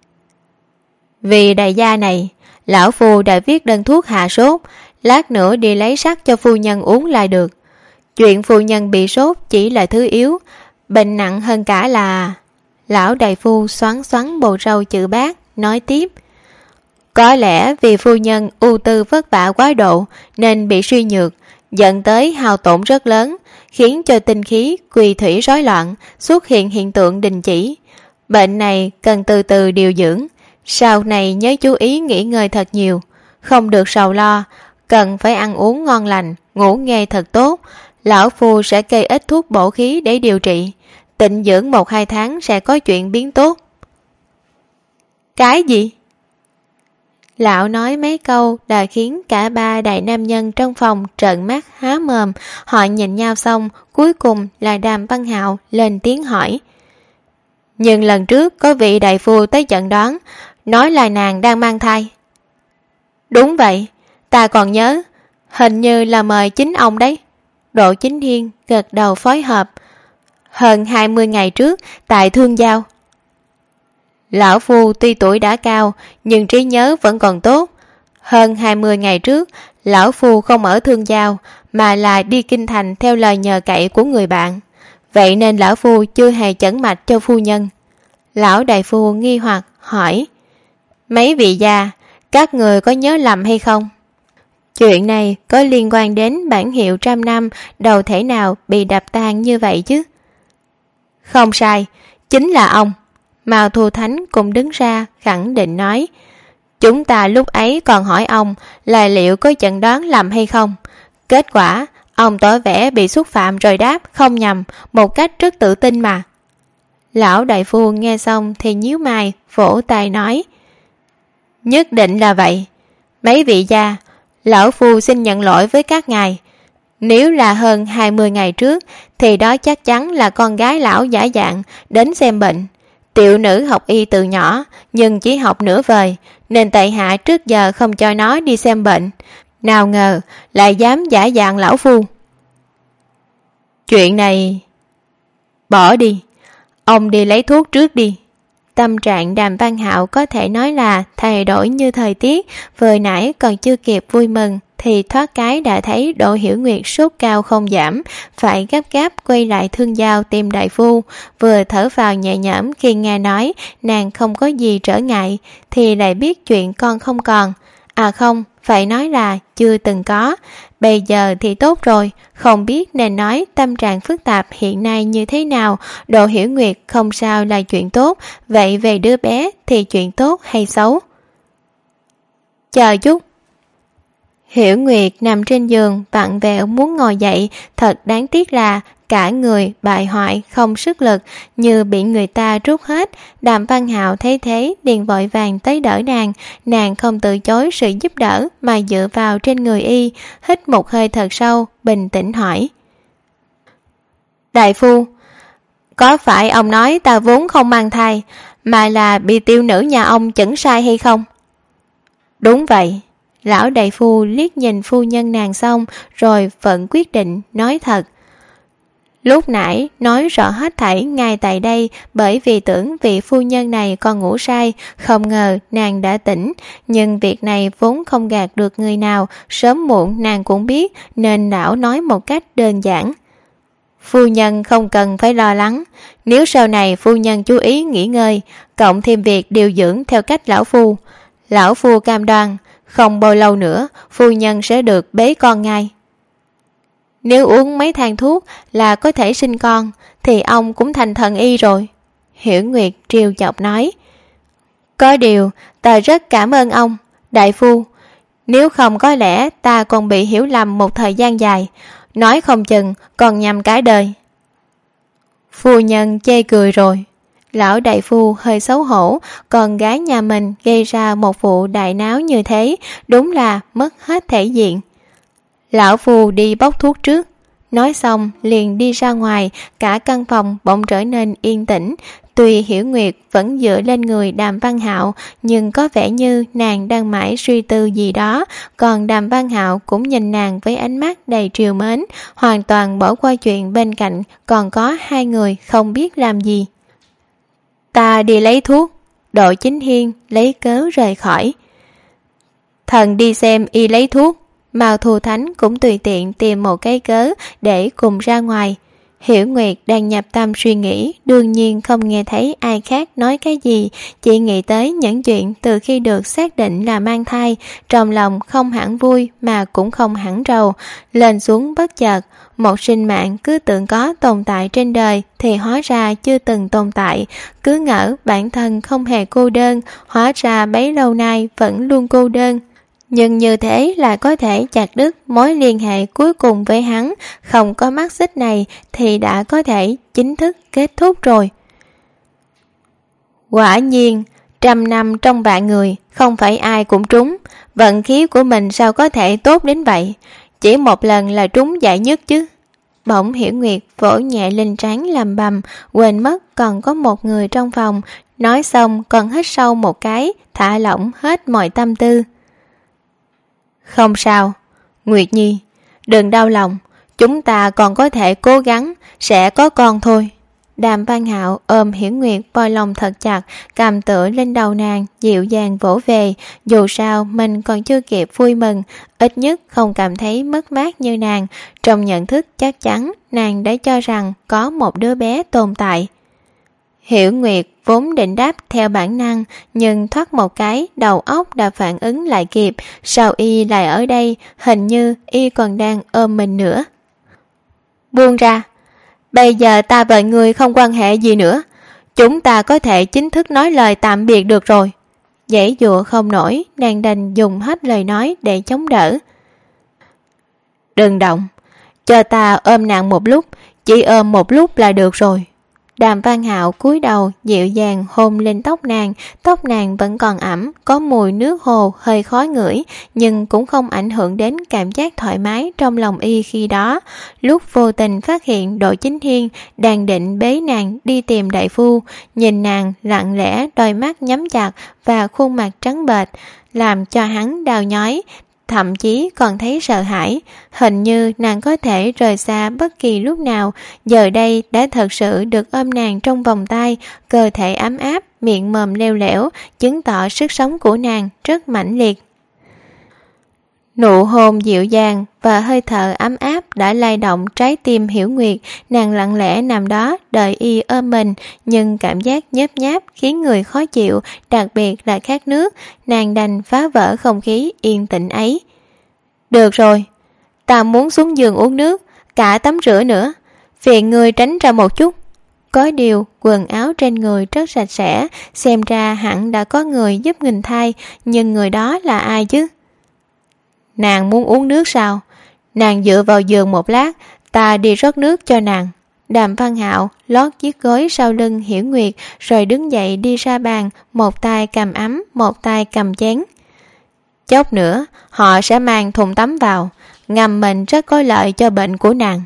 Vì đại gia này, lão phu đã viết đơn thuốc hạ sốt, lát nữa đi lấy sắc cho phu nhân uống lại được. Chuyện phu nhân bị sốt chỉ là thứ yếu, bệnh nặng hơn cả là... Lão đại phu xoắn xoắn bồ râu chữ bát, nói tiếp: Có lẽ vì phu nhân ưu tư vất vả quá độ nên bị suy nhược, dẫn tới hao tổn rất lớn, khiến cho tinh khí quỳ thủy rối loạn, xuất hiện hiện tượng đình chỉ. Bệnh này cần từ từ điều dưỡng, sau này nhớ chú ý nghỉ ngơi thật nhiều, không được sầu lo, cần phải ăn uống ngon lành, ngủ nghe thật tốt. Lão phu sẽ kê ít thuốc bổ khí để điều trị, tịnh dưỡng 1-2 tháng sẽ có chuyện biến tốt. Cái gì? Lão nói mấy câu đã khiến cả ba đại nam nhân trong phòng trợn mắt há mồm. Họ nhìn nhau xong, cuối cùng là Đàm Văn Hạo lên tiếng hỏi: Nhưng lần trước có vị đại phu tới chẩn đoán, nói là nàng đang mang thai. Đúng vậy, ta còn nhớ, hình như là mời chính ông đấy. Đỗ Chính Thiên gật đầu phối hợp. Hơn 20 ngày trước tại Thương Giao. Lão phu tuy tuổi đã cao nhưng trí nhớ vẫn còn tốt. Hơn 20 ngày trước, lão phu không ở Thương Giao mà là đi kinh thành theo lời nhờ cậy của người bạn. Vậy nên lão phu chưa hề chẩn mạch cho phu nhân. Lão đại phu nghi hoặc hỏi: Mấy vị gia, các người có nhớ lầm hay không? Chuyện này có liên quan đến bản hiệu 100 năm đâu thể nào bị đập tan như vậy chứ. Không sai, chính là ông. Mao Thu Thánh cũng đứng ra khẳng định nói: Chúng ta lúc ấy còn hỏi ông là liệu có chẩn đoán lầm hay không. Kết quả ông tỏ vẻ bị xúc phạm rồi đáp không nhầm, một cách rất tự tin mà. Lão đại phu nghe xong thì nhíu mày, vỗ tay nói: Nhất định là vậy. Mấy vị gia, lão phu xin nhận lỗi với các ngài. Nếu là hơn 20 ngày trước thì đó chắc chắn là con gái lão giả dạng đến xem bệnh. Tiểu nữ học y từ nhỏ nhưng chỉ học nửa vời, nên tại hạ trước giờ không cho nó đi xem bệnh. Nào ngờ lại dám giả dạng lão phu. Chuyện này... Bỏ đi, ông đi lấy thuốc trước đi. Tâm trạng Đàm Văn Hạo có thể nói là thay đổi như thời tiết. Vừa nãy còn chưa kịp vui mừng thì thoát cái đã thấy Đỗ Hiểu Nguyệt sốt cao không giảm, phải gấp gáp quay lại Thương Giao tìm đại phu. Vừa thở vào nhẹ nhõm khi nghe nói nàng không có gì trở ngại thì lại biết chuyện con không còn. À không, phải nói là chưa từng có. Bây giờ thì tốt rồi, không biết nên nói tâm trạng phức tạp hiện nay như thế nào. Đỗ Hiểu Nguyệt không sao là chuyện tốt, vậy về đứa bé thì chuyện tốt hay xấu? Chờ chút. Hiểu Nguyệt nằm trên giường vặn vẹo muốn ngồi dậy, thật đáng tiếc là cả người bại hoại không sức lực, như bị người ta rút hết. Đàm Văn Hạo thấy thế liền vội vàng tới đỡ nàng không từ chối sự giúp đỡ mà dựa vào trên người y, hít một hơi thật sâu, bình tĩnh hỏi: Đại phu, có phải ông nói ta vốn không mang thai mà là bị tiểu nữ nhà ông chẩn sai hay không? Đúng vậy. Lão đại phu liếc nhìn phu nhân nàng xong rồi vẫn quyết định nói thật. Lúc nãy nói rõ hết thảy ngay tại đây, bởi vì tưởng vị phu nhân này còn ngủ say, không ngờ nàng đã tỉnh. Nhưng việc này vốn không gạt được người nào, sớm muộn nàng cũng biết, nên lão nói một cách đơn giản: Phu nhân không cần phải lo lắng, nếu sau này phu nhân chú ý nghỉ ngơi, cộng thêm việc điều dưỡng theo cách lão phu cam đoan không bao lâu nữa phu nhân sẽ được bế con ngay. Nếu uống mấy thang thuốc là có thể sinh con thì ông cũng thành thần y rồi. Hiểu Nguyệt trêu chọc nói: Có điều ta rất cảm ơn ông, đại phu. Nếu không có lẽ ta còn bị hiểu lầm một thời gian dài, nói không chừng còn nhầm cả đời. Phu nhân chê cười rồi. Lão đại phu hơi xấu hổ, con gái nhà mình gây ra một vụ đại náo như thế, đúng là mất hết thể diện. Lão phu đi bốc thuốc trước. Nói xong liền đi ra ngoài, cả căn phòng bỗng trở nên yên tĩnh. Tuy Hiểu Nguyệt vẫn dựa lên người Đàm Văn Hạo, nhưng có vẻ như nàng đang mãi suy tư gì đó, còn Đàm Văn Hạo cũng nhìn nàng với ánh mắt đầy trìu mến, hoàn toàn bỏ qua chuyện bên cạnh còn có hai người không biết làm gì. Ta đi lấy thuốc. Đỗ Chính Hiên lấy cớ rời khỏi. Thần đi xem y lấy thuốc. Mao Thu Thánh cũng tùy tiện tìm một cái cớ để cùng ra ngoài. Hiểu Nguyệt đang nhập tâm suy nghĩ, đương nhiên không nghe thấy ai khác nói cái gì, chỉ nghĩ tới những chuyện từ khi được xác định là mang thai, trong lòng không hẳn vui mà cũng không hẳn rầu, lên xuống bất chợt. Một sinh mạng cứ tưởng có tồn tại trên đời thì hóa ra chưa từng tồn tại, cứ ngỡ bản thân không hề cô đơn, hóa ra bấy lâu nay vẫn luôn cô đơn. Nhưng như thế là có thể chặt đứt mối liên hệ cuối cùng với hắn, không có mắt xích này thì đã có thể chính thức kết thúc rồi. Quả nhiên, 100 năm trong vạn người, không phải ai cũng trúng, vận khí của mình sao có thể tốt đến vậy, chỉ một lần là trúng giải nhất chứ. Bỗng Hiểu Nguyệt vỗ nhẹ lên trán lầm bầm, quên mất còn có một người trong phòng, nói xong còn hít sâu một cái, thả lỏng hết mọi tâm tư. Không sao, Nguyệt Nhi, đừng đau lòng, chúng ta còn có thể cố gắng, sẽ có con thôi. Đàm Văn Hạo ôm Hiểu Nguyệt vào lòng thật chặt, cầm tựa lên đầu nàng, dịu dàng vỗ về, dù sao mình còn chưa kịp vui mừng, ít nhất không cảm thấy mất mát như nàng, trong nhận thức chắc chắn nàng đã cho rằng có một đứa bé tồn tại. Hiểu Nguyệt vốn định đáp theo bản năng, nhưng thoát một cái đầu óc đã phản ứng lại kịp, sao y lại ở đây, hình như y còn đang ôm mình nữa. Buông ra, bây giờ ta và ngươi không quan hệ gì nữa, chúng ta có thể chính thức nói lời tạm biệt được rồi. Giãy giụa không nổi, nàng đành dùng hết lời nói để chống đỡ. Đừng động, cho ta ôm nàng một lúc, chỉ ôm một lúc là được rồi. Đàm Văn Hạo cúi đầu dịu dàng hôn lên tóc nàng vẫn còn ẩm, có mùi nước hồ hơi khó ngửi, nhưng cũng không ảnh hưởng đến cảm giác thoải mái trong lòng y khi đó. Lúc vô tình phát hiện Đỗ Chính Hiên đang định bế nàng đi tìm đại phu, nhìn nàng lặng lẽ, đôi mắt nhắm chặt và khuôn mặt trắng bệch, làm cho hắn đau nhói, thậm chí còn thấy sợ hãi, hình như nàng có thể rời xa bất kỳ lúc nào, giờ đây đã thật sự được ôm nàng trong vòng tay, cơ thể ấm áp, miệng mồm leo lẻo, chứng tỏ sức sống của nàng rất mãnh liệt. Nụ hôn dịu dàng và hơi thở ấm áp đã lay động trái tim Hiểu Nguyệt, nàng lặng lẽ nằm đó đợi y ôm mình, nhưng cảm giác nhớp nháp khiến người khó chịu, đặc biệt là khát nước, nàng đành phá vỡ không khí yên tĩnh ấy. Được rồi, ta muốn xuống giường uống nước, cả tắm rửa nữa, phiền người tránh ra một chút. Có điều quần áo trên người rất sạch sẽ, xem ra hẳn đã có người giúp nghìn thay, nhưng người đó là ai chứ? Nàng muốn uống nước sao? Nàng dựa vào giường một lát, ta đi rót nước cho nàng. Đàm Văn Hạo lót chiếc gối sau lưng Hiểu Nguyệt rồi đứng dậy đi ra bàn, một tay cầm ấm, một tay cầm chén. Chốc nữa họ sẽ mang thùng tắm vào, ngâm mình rất có lợi cho bệnh của nàng.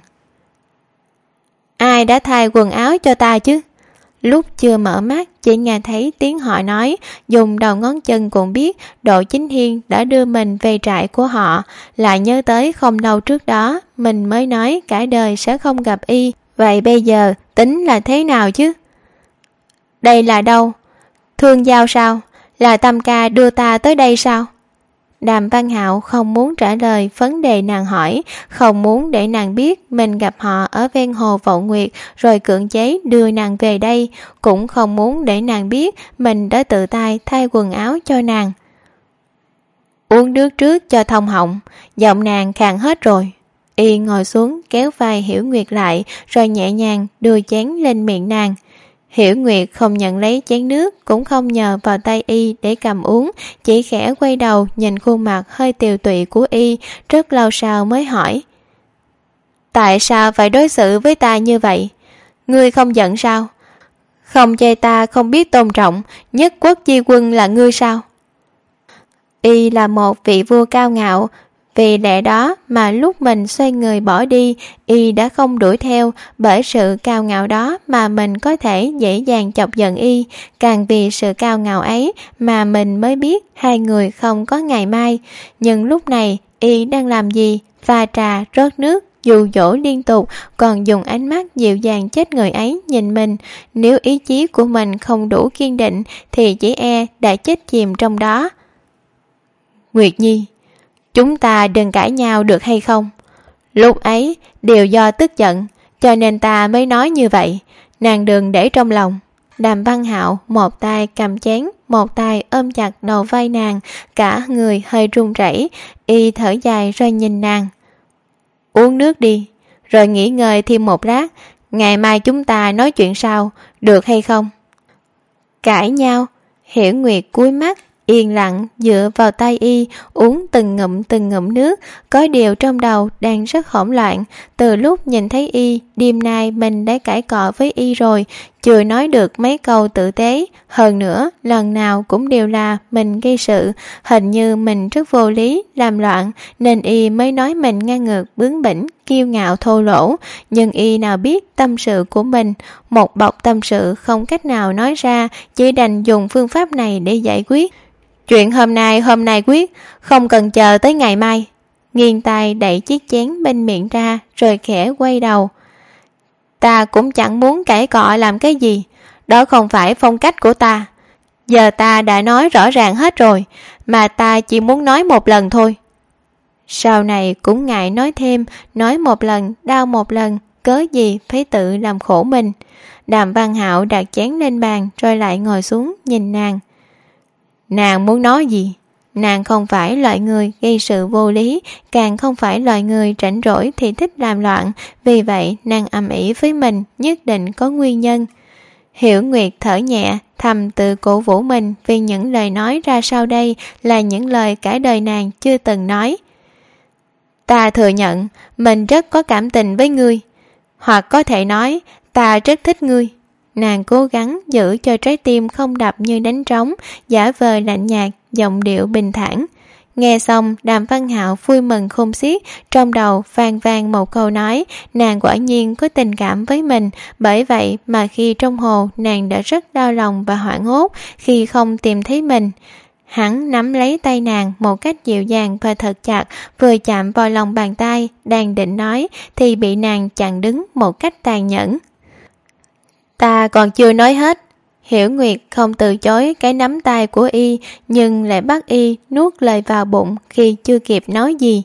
Ai đã thay quần áo cho ta chứ? Lúc chưa mở mắt chỉ nghe thấy tiếng họ nói, dùng đầu ngón chân cũng biết Đỗ Chính Hiên đã đưa mình về trại của họ, lại nhớ tới không lâu trước đó mình mới nói cả đời sẽ không gặp y, vậy bây giờ tính là thế nào chứ? Đây là đâu? Thương Giao sao? Là Tâm Ca đưa ta tới đây sao? Đàm Văn Hạo không muốn trả lời vấn đề nàng hỏi, không muốn để nàng biết mình gặp họ ở ven hồ Vậu Nguyệt rồi cưỡng chế đưa nàng về đây, cũng không muốn để nàng biết mình đã tự tay thay quần áo cho nàng. Uống nước trước cho thông họng, giọng nàng khàn hết rồi. Y ngồi xuống kéo vai Hiểu Nguyệt lại rồi nhẹ nhàng đưa chén lên miệng nàng. Hiểu Nguyệt không nhận lấy chén nước, cũng không nhờ vào tay y để cầm uống, chỉ khẽ quay đầu nhìn khuôn mặt hơi tiều tụy của y, rất lâu sau mới hỏi. Tại sao phải đối xử với ta như vậy? Ngươi không giận sao? Không chê ta không biết tôn trọng, nhất quốc chi quân là ngươi sao? Y là một vị vua cao ngạo, Vì lẽ đó mà lúc mình xoay người bỏ đi, y đã không đuổi theo. Bởi sự cao ngạo đó mà mình có thể dễ dàng chọc giận y. Càng vì sự cao ngạo ấy mà mình mới biết hai người không có ngày mai. Nhưng lúc này y đang làm gì? Pha trà, rót nước, dụ dỗ liên tục, còn dùng ánh mắt dịu dàng chết người ấy nhìn mình. Nếu ý chí của mình không đủ kiên định thì chỉ e đã chết chìm trong đó. Nguyệt Nhi, chúng ta đừng cãi nhau được hay không? Lúc ấy đều do tức giận, cho nên ta mới nói như vậy. Nàng đừng để trong lòng. Đàm Văn Hạo một tay cầm chén, một tay ôm chặt đầu vai nàng, cả người hơi run rẩy. Y thở dài rồi nhìn nàng. Uống nước đi, rồi nghỉ ngơi thêm một lát. Ngày mai chúng ta nói chuyện sau, được hay không? Cãi nhau? Hiểu Nguyệt cúi mắt, yên lặng dựa vào tay y, uống từng ngụm nước. Có điều trong đầu đang rất hỗn loạn. Từ lúc nhìn thấy y, đêm nay mình đã cãi cọ với y rồi, chưa nói được mấy câu tử tế. Hơn nữa lần nào cũng đều là mình gây sự. Hình như mình rất vô lý, làm loạn, nên y mới nói mình ngang ngược, bướng bỉnh, kiêu ngạo, thô lỗ. Nhưng y nào biết tâm sự của mình, một bọc tâm sự không cách nào nói ra, chỉ đành dùng phương pháp này để giải quyết. Chuyện hôm nay quyết, không cần chờ tới ngày mai. Nghiêng tay đẩy chiếc chén bên miệng ra, rồi khẽ quay đầu. Ta cũng chẳng muốn cãi cọ làm cái gì, đó không phải phong cách của ta. Giờ ta đã nói rõ ràng hết rồi, mà ta chỉ muốn nói một lần thôi. Sau này cũng ngại nói thêm, nói một lần, đau một lần, cớ gì phải tự làm khổ mình. Đàm Văn Hạo đặt chén lên bàn, rồi lại ngồi xuống nhìn nàng. Nàng muốn nói gì? Nàng không phải loại người gây sự vô lý, càng không phải loại người rảnh rỗi thì thích làm loạn. Vì vậy nàng ầm ĩ với mình nhất định có nguyên nhân. Hiểu Nguyệt thở nhẹ, thầm tự cổ vũ mình, vì những lời nói ra sau đây là những lời cả đời nàng chưa từng nói. Ta thừa nhận mình rất có cảm tình với ngươi, hoặc có thể nói ta rất thích ngươi. Nàng cố gắng giữ cho trái tim không đập như đánh trống, giả vờ lạnh nhạt, giọng điệu bình thản. Nghe xong, Đàm Văn Hạo vui mừng khôn xiết, trong đầu vang vang một câu nói, nàng quả nhiên có tình cảm với mình. Bởi vậy mà khi trong hồ, nàng đã rất đau lòng và hoảng hốt khi không tìm thấy mình. Hắn nắm lấy tay nàng một cách dịu dàng và thật chặt, vừa chạm vào lòng bàn tay, đang định nói thì bị nàng chặn đứng một cách tàn nhẫn. Ta còn chưa nói hết. Hiểu Nguyệt không từ chối cái nắm tay của y, nhưng lại bắt y nuốt lời vào bụng khi chưa kịp nói gì.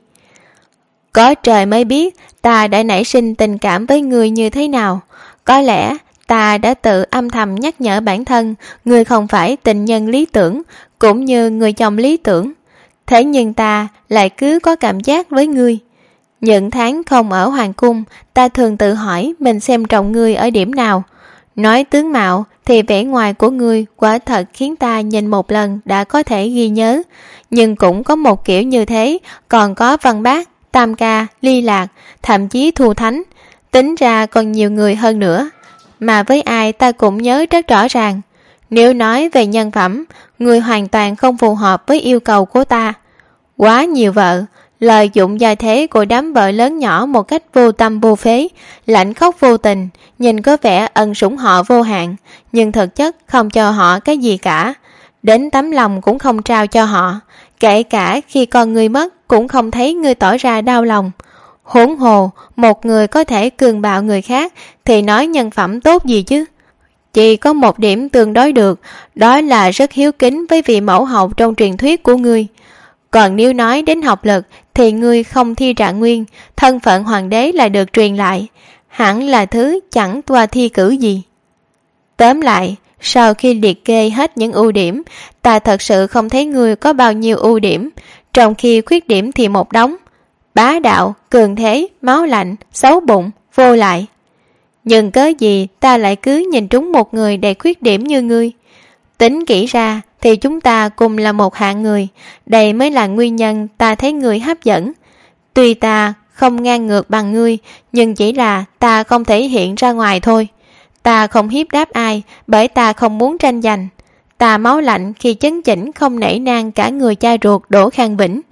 Có trời mới biết ta đã nảy sinh tình cảm với ngươi như thế nào. Có lẽ ta đã tự âm thầm nhắc nhở bản thân ngươi không phải tình nhân lý tưởng, cũng như người chồng lý tưởng. Thế nhưng ta lại cứ có cảm giác với ngươi. Những tháng không ở hoàng cung, ta thường tự hỏi mình xem trọng ngươi ở điểm nào. Nói tướng mạo thì vẻ ngoài của ngươi quả thật khiến ta nhìn một lần đã có thể ghi nhớ. Nhưng cũng có một kiểu như thế, còn có Văn Bác, Tam Ca, Ly Lạc, thậm chí Thu Thánh. Tính ra còn nhiều người hơn nữa, mà với ai ta cũng nhớ rất rõ ràng. Nếu nói về nhân phẩm, ngươi hoàn toàn không phù hợp với yêu cầu của ta. Quá nhiều vợ, lợi dụng gia thế của đám vợ lớn nhỏ một cách vô tâm vô phế, lãnh khóc vô tình, nhìn có vẻ ân sủng họ vô hạn, nhưng thực chất không cho họ cái gì cả, đến tấm lòng cũng không trao cho họ. Kể cả khi con ngươi mất cũng không thấy ngươi tỏ ra đau lòng. Huống hồ một người có thể cường bạo người khác thì nói nhân phẩm tốt gì chứ. Chỉ có một điểm tương đối được, đó là rất hiếu kính với vị mẫu hậu trong truyền thuyết của ngươi. Còn nếu nói đến học lực thì ngươi không thi trạng nguyên, thân phận hoàng đế là được truyền lại, hẳn là thứ chẳng qua thi cử gì. Tóm lại, sau khi liệt kê hết những ưu điểm, ta thật sự không thấy ngươi có bao nhiêu ưu điểm, trong khi khuyết điểm thì một đống: bá đạo, cường thế, máu lạnh, xấu bụng, vô lại. Nhưng cớ gì ta lại cứ nhìn trúng một người đầy khuyết điểm như ngươi? Tính kỹ ra thì chúng ta cùng là một hạng người, đây mới là nguyên nhân ta thấy ngươi hấp dẫn. Tuy ta không ngang ngược bằng ngươi, nhưng chỉ là ta không thể hiện ra ngoài thôi. Ta không hiếp đáp ai, bởi ta không muốn tranh giành. Ta máu lạnh khi chấn chỉnh không nể nang cả người cha ruột Đỗ Khang Vĩnh.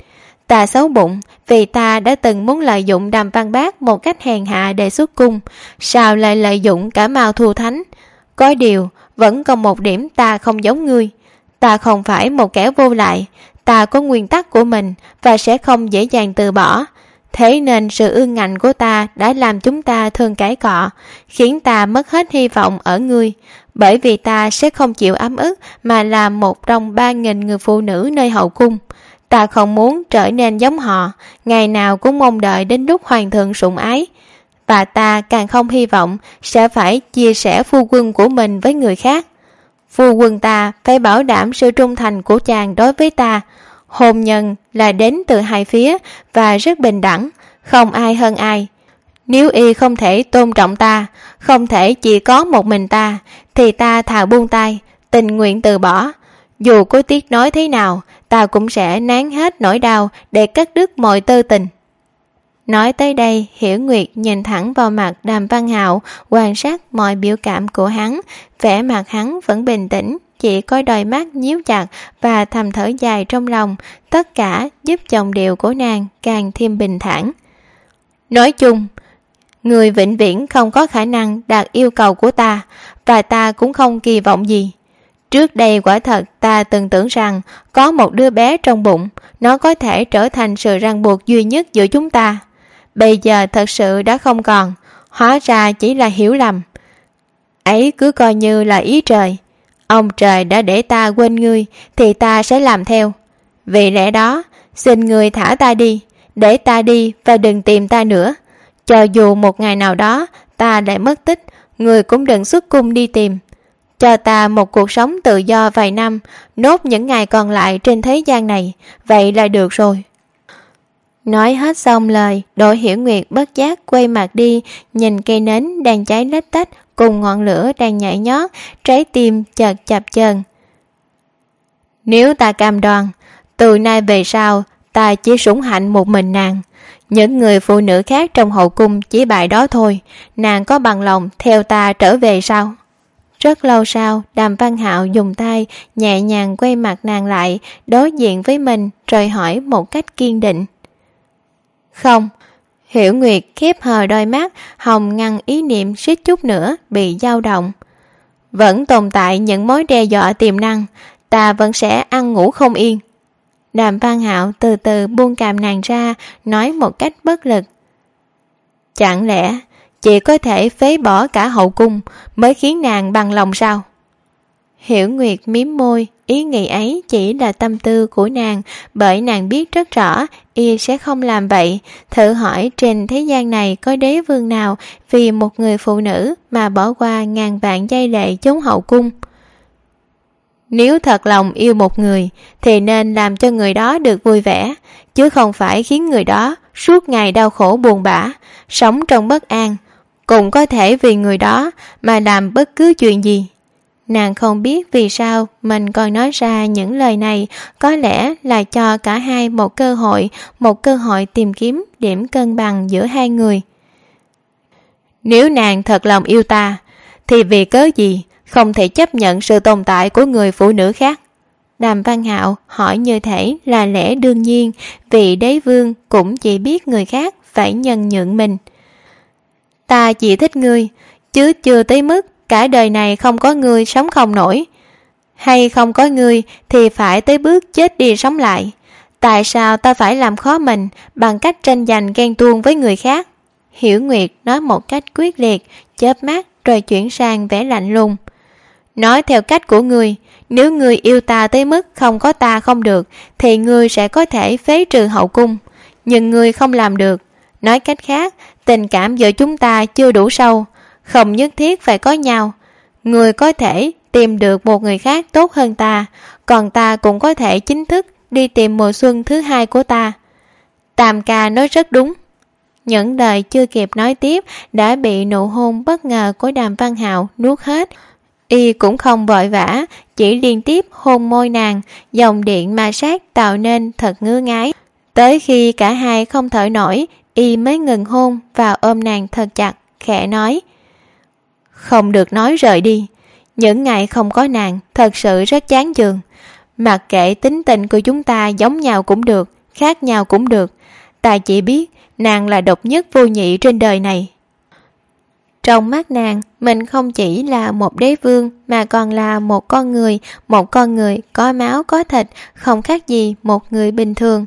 Ta xấu bụng vì ta đã từng muốn lợi dụng Đàm Văn Bác một cách hèn hạ để xuất cung, sao lại lợi dụng cả Mao Thu Thánh? Có điều vẫn còn một điểm ta không giống ngươi. Ta không phải một kẻ vô lại, ta có nguyên tắc của mình và sẽ không dễ dàng từ bỏ. Thế nên sự ương ngạnh của ta đã làm chúng ta thường cãi cọ, khiến ta mất hết hy vọng ở ngươi. Bởi vì ta sẽ không chịu ấm ức mà làm một trong 3.000 người phụ nữ nơi hậu cung. Ta không muốn trở nên giống họ, ngày nào cũng mong đợi đến lúc hoàng thượng sủng ái. Và ta càng không hy vọng sẽ phải chia sẻ phu quân của mình với người khác. Phu quân ta phải bảo đảm sự trung thành của chàng đối với ta. Hôn nhân là đến từ hai phía và rất bình đẳng, không ai hơn ai. Nếu y không thể tôn trọng ta, không thể chỉ có một mình ta, thì ta thà buông tay, tình nguyện từ bỏ. Dù có tiếc nói thế nào, ta cũng sẽ nén hết nỗi đau để cắt đứt mọi tơ tình. Nói tới đây, Hiểu Nguyệt nhìn thẳng vào mặt Đàm Văn Hạo, quan sát mọi biểu cảm của hắn. Vẻ mặt hắn vẫn bình tĩnh, chỉ có đôi mắt nhíu chặt và thầm thở dài trong lòng. Tất cả giúp giọng điệu của nàng càng thêm bình thản. Nói chung, người vĩnh viễn không có khả năng đạt yêu cầu của ta, và ta cũng không kỳ vọng gì. Trước đây quả thật ta từng tưởng rằng có một đứa bé trong bụng, nó có thể trở thành sự ràng buộc duy nhất giữa chúng ta. Bây giờ thật sự đã không còn, hóa ra chỉ là hiểu lầm. Ấy cứ coi như là ý trời. Ông trời đã để ta quên ngươi thì ta sẽ làm theo. Vì lẽ đó, xin ngươi thả ta đi, để ta đi và đừng tìm ta nữa. Cho dù một ngày nào đó ta lại mất tích, ngươi cũng đừng xuất cung đi tìm. Cho ta một cuộc sống tự do vài năm, nốt những ngày còn lại trên thế gian này, vậy là được rồi. Nói hết xong lời, Đỗ Hiểu Nguyệt bất giác quay mặt đi, nhìn cây nến đang cháy lách tách cùng ngọn lửa đang nhảy nhót, trái tim chợt chập chờn. Nếu ta cam đoan, từ nay về sau ta chỉ sủng hạnh một mình nàng, những người phụ nữ khác trong hậu cung chỉ bại đó thôi, nàng có bằng lòng theo ta trở về sao? Rất lâu sau, Đàm Văn Hạo dùng tay nhẹ nhàng quay mặt nàng lại, đối diện với mình rồi hỏi một cách kiên định. Không. Hiểu Nguyệt khép hờ đôi mắt, hồng ngăn ý niệm suýt chút nữa bị dao động. Vẫn tồn tại những mối đe dọa tiềm năng, ta vẫn sẽ ăn ngủ không yên. Đàm Văn Hạo từ từ buông cằm nàng ra, nói một cách bất lực. Chẳng lẽ chỉ có thể phế bỏ cả hậu cung mới khiến nàng bằng lòng sao? Hiểu Nguyệt mím môi, ý nghĩ ấy chỉ là tâm tư của nàng, bởi nàng biết rất rõ y sẽ không làm vậy. Thử hỏi trên thế gian này có đế vương nào vì một người phụ nữ mà bỏ qua ngàn vạn giai lệ chốn hậu cung? Nếu thật lòng yêu một người thì nên làm cho người đó được vui vẻ, chứ không phải khiến người đó suốt ngày đau khổ buồn bã, sống trong bất an. Cũng có thể vì người đó mà làm bất cứ chuyện gì. Nàng không biết vì sao mình còn nói ra những lời này, có lẽ là cho cả hai một cơ hội tìm kiếm điểm cân bằng giữa hai người. Nếu nàng thật lòng yêu ta, thì vì cớ gì không thể chấp nhận sự tồn tại của người phụ nữ khác? Đàm Văn Hạo hỏi như thể là lẽ đương nhiên, vì đế vương cũng chỉ biết người khác phải nhân nhượng mình. Ta chỉ thích ngươi, chứ chưa tới mức cả đời này không có ngươi sống không nổi. Hay không có ngươi thì phải tới bước chết đi sống lại. Tại sao ta phải làm khó mình bằng cách tranh giành ghen tuông với người khác? Hiểu Nguyệt nói một cách quyết liệt, chớp mắt rồi chuyển sang vẻ lạnh lùng. Nói theo cách của ngươi, nếu ngươi yêu ta tới mức không có ta không được, thì ngươi sẽ có thể phế trừ hậu cung. Nhưng ngươi không làm được. Nói cách khác, tình cảm giữa chúng ta chưa đủ sâu, không nhất thiết phải có nhau. Ngươi có thể tìm được một người khác tốt hơn ta, còn ta cũng có thể chính thức đi tìm mùa xuân thứ hai của ta. Tam ca nói rất đúng. Những lời chưa kịp nói tiếp đã bị nụ hôn bất ngờ của Đàm Văn Hạo nuốt hết. Y cũng không vội vã, chỉ liên tiếp hôn môi nàng, dòng điện ma sát tạo nên thật ngứa ngái. Tới khi cả hai không thở nổi, Y mới ngừng hôn và ôm nàng thật chặt, khẽ nói. Không được nói rời đi. Những ngày không có nàng thật sự rất chán chường. Mặc kệ tính tình của chúng ta giống nhau cũng được, khác nhau cũng được. Ta chỉ biết nàng là độc nhất vô nhị trên đời này. Trong mắt nàng, mình không chỉ là một đế vương mà còn là một con người có máu có thịt, không khác gì một người bình thường.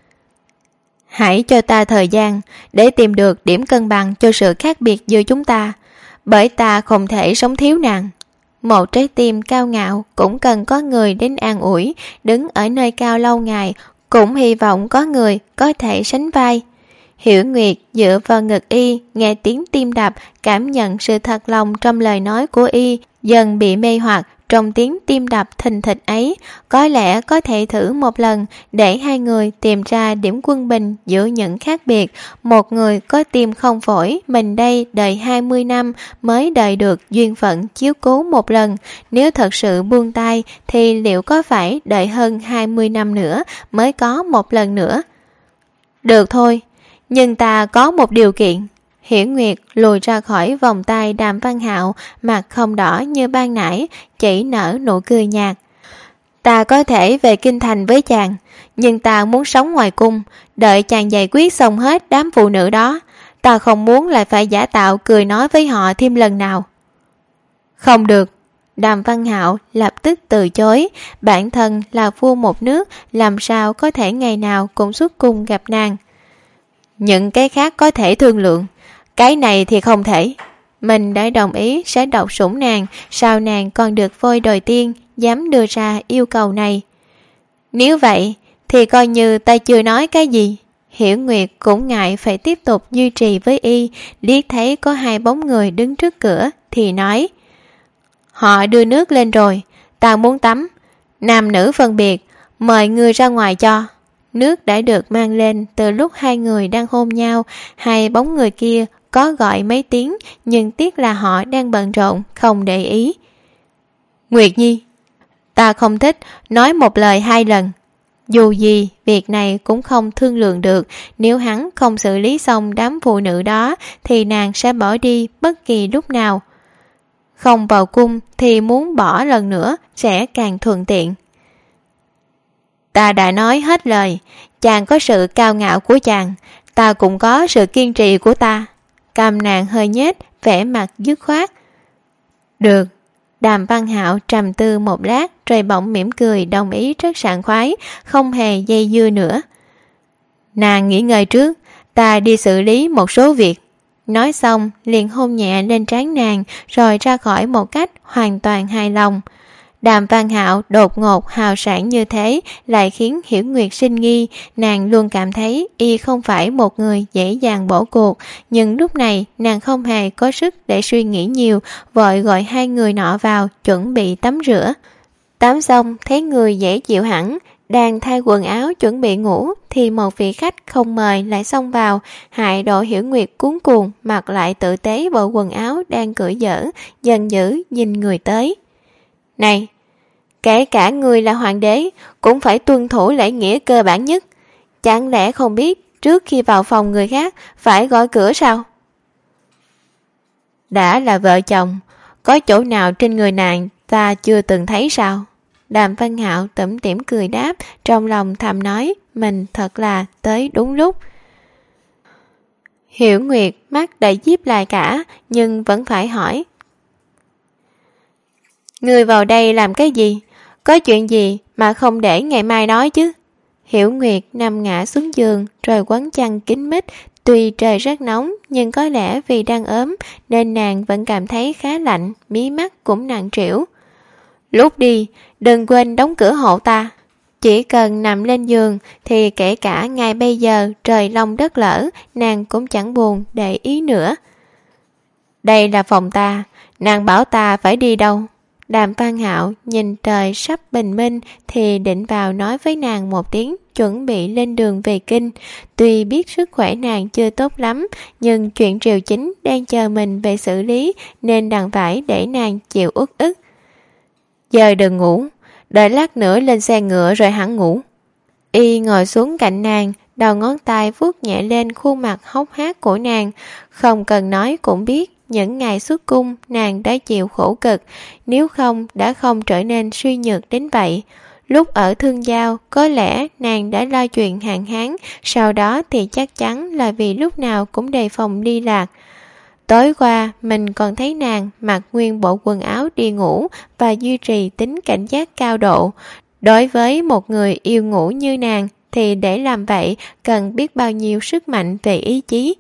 Hãy cho ta thời gian để tìm được điểm cân bằng cho sự khác biệt giữa chúng ta, bởi ta không thể sống thiếu nàng. Một trái tim cao ngạo cũng cần có người đến an ủi, đứng ở nơi cao lâu ngày cũng hy vọng có người có thể sánh vai. Hiểu Nguyệt dựa vào ngực y, nghe tiếng tim đập, cảm nhận sự thật lòng trong lời nói của y, dần bị mê hoặc trong tiếng tim đập thình thịch ấy. Có lẽ có thể thử một lần để hai người tìm ra điểm quân bình giữa những khác biệt. Một người có tim không phổi, mình đây đợi 20 năm mới đợi được duyên phận chiếu cố một lần. Nếu thật sự buông tay thì liệu có phải đợi hơn 20 năm nữa mới có một lần nữa? Được thôi, nhưng ta có một điều kiện. Hiểu Nguyệt lùi ra khỏi vòng tay Đàm Văn Hạo, mặt không đỏ như ban nãy, chỉ nở nụ cười nhạt. Ta có thể về kinh thành với chàng, nhưng ta muốn sống ngoài cung, đợi chàng giải quyết xong hết đám phụ nữ đó. Ta không muốn lại phải giả tạo cười nói với họ thêm lần nào. Không được. Đàm Văn Hạo lập tức từ chối. Bản thân là vua một nước, làm sao có thể ngày nào cũng xuất cung gặp nàng. Những cái khác có thể thương lượng, cái này thì không thể. Mình đã đồng ý sẽ độc sủng nàng, sao nàng còn được voi đòi tiên dám đưa ra yêu cầu này? Nếu vậy thì coi như ta chưa nói cái gì. Hiểu Nguyệt cũng ngại phải tiếp tục duy trì với y, liếc thấy có hai bóng người đứng trước cửa thì nói: Họ đưa nước lên rồi, ta muốn tắm. Nam nữ phân biệt, mời người ra ngoài cho. Nước đã được mang lên từ lúc hai người đang hôn nhau. Hai bóng người kia có gọi mấy tiếng, nhưng tiếc là họ đang bận rộn, không để ý. Nguyệt Nhi, ta không thích nói một lời hai lần. Dù gì, việc này cũng không thương lượng được. Nếu hắn không xử lý xong đám phụ nữ đó, thì nàng sẽ bỏ đi bất kỳ lúc nào. Không vào cung thì muốn bỏ lần nữa sẽ càng thuận tiện. Ta đã nói hết lời, chàng có sự cao ngạo của chàng, ta cũng có sự kiên trì của ta. Cằm nàng hơi nhếch, vẻ mặt dứt khoát. Được. Đàm Văn Hạo trầm tư một lát rồi bỗng mỉm cười đồng ý rất sảng khoái, không hề dây dưa nữa. Nàng nghỉ ngơi trước, ta đi xử lý một số việc. Nói xong liền hôn nhẹ lên trán nàng rồi ra khỏi một cách hoàn toàn hài lòng. Đàm Văn Hạo đột ngột hào sảng như thế lại khiến Hiểu Nguyệt sinh nghi. Nàng luôn cảm thấy y không phải một người dễ dàng bỏ cuộc, nhưng lúc này nàng không hề có sức để suy nghĩ nhiều, vội gọi hai người nọ vào chuẩn bị tắm rửa. Tắm xong thấy người dễ chịu hẳn, đang thay quần áo chuẩn bị ngủ thì một vị khách không mời lại xông vào, hại độ Hiểu Nguyệt cuống cuồng, mặc lại tự tế bộ quần áo đang cởi dở, giận dữ nhìn người tới. Này, kể cả người là hoàng đế cũng phải tuân thủ lễ nghĩa cơ bản nhất. Chẳng lẽ không biết trước khi vào phòng người khác phải gõ cửa sao? Đã là vợ chồng, có chỗ nào trên người nàng ta chưa từng thấy sao? Đàm Văn Hạo tủm tỉm cười đáp, trong lòng thầm nói mình thật là tới đúng lúc. Hiểu Nguyệt mắt đã díp lại cả, nhưng vẫn phải hỏi. Người vào đây làm cái gì? Có chuyện gì mà không để ngày mai nói chứ? Hiểu Nguyệt nằm ngã xuống giường rồi quấn chăn kín mít. Tuy trời rất nóng nhưng có lẽ vì đang ốm nên nàng vẫn cảm thấy khá lạnh, mí mắt cũng nặng trĩu. Lúc đi, đừng quên đóng cửa hộ ta. Chỉ cần nằm lên giường thì kể cả ngay bây giờ trời long đất lở, nàng cũng chẳng buồn để ý nữa. Đây là phòng ta, nàng bảo ta phải đi đâu? Đàm Văn Hạo nhìn trời sắp bình minh thì định vào nói với nàng một tiếng chuẩn bị lên đường về kinh. Tuy biết sức khỏe nàng chưa tốt lắm, nhưng chuyện triều chính đang chờ mình về xử lý nên đành phải để nàng chịu uất ức. Giờ đừng ngủ, đợi lát nữa lên xe ngựa rồi hẳn ngủ. Y ngồi xuống cạnh nàng, đầu ngón tay vuốt nhẹ lên khuôn mặt hốc hác của nàng. Không cần nói cũng biết những ngày xuất cung nàng đã chịu khổ cực, nếu không đã không trở nên suy nhược đến vậy. Lúc ở Thương Giao, có lẽ nàng đã lo chuyện hạn hán, sau đó thì chắc chắn là vì lúc nào cũng đề phòng đi lạc. Tối qua, mình còn thấy nàng mặc nguyên bộ quần áo đi ngủ và duy trì tính cảnh giác cao độ. Đối với một người yêu ngủ như nàng, thì để làm vậy cần biết bao nhiêu sức mạnh về ý chí.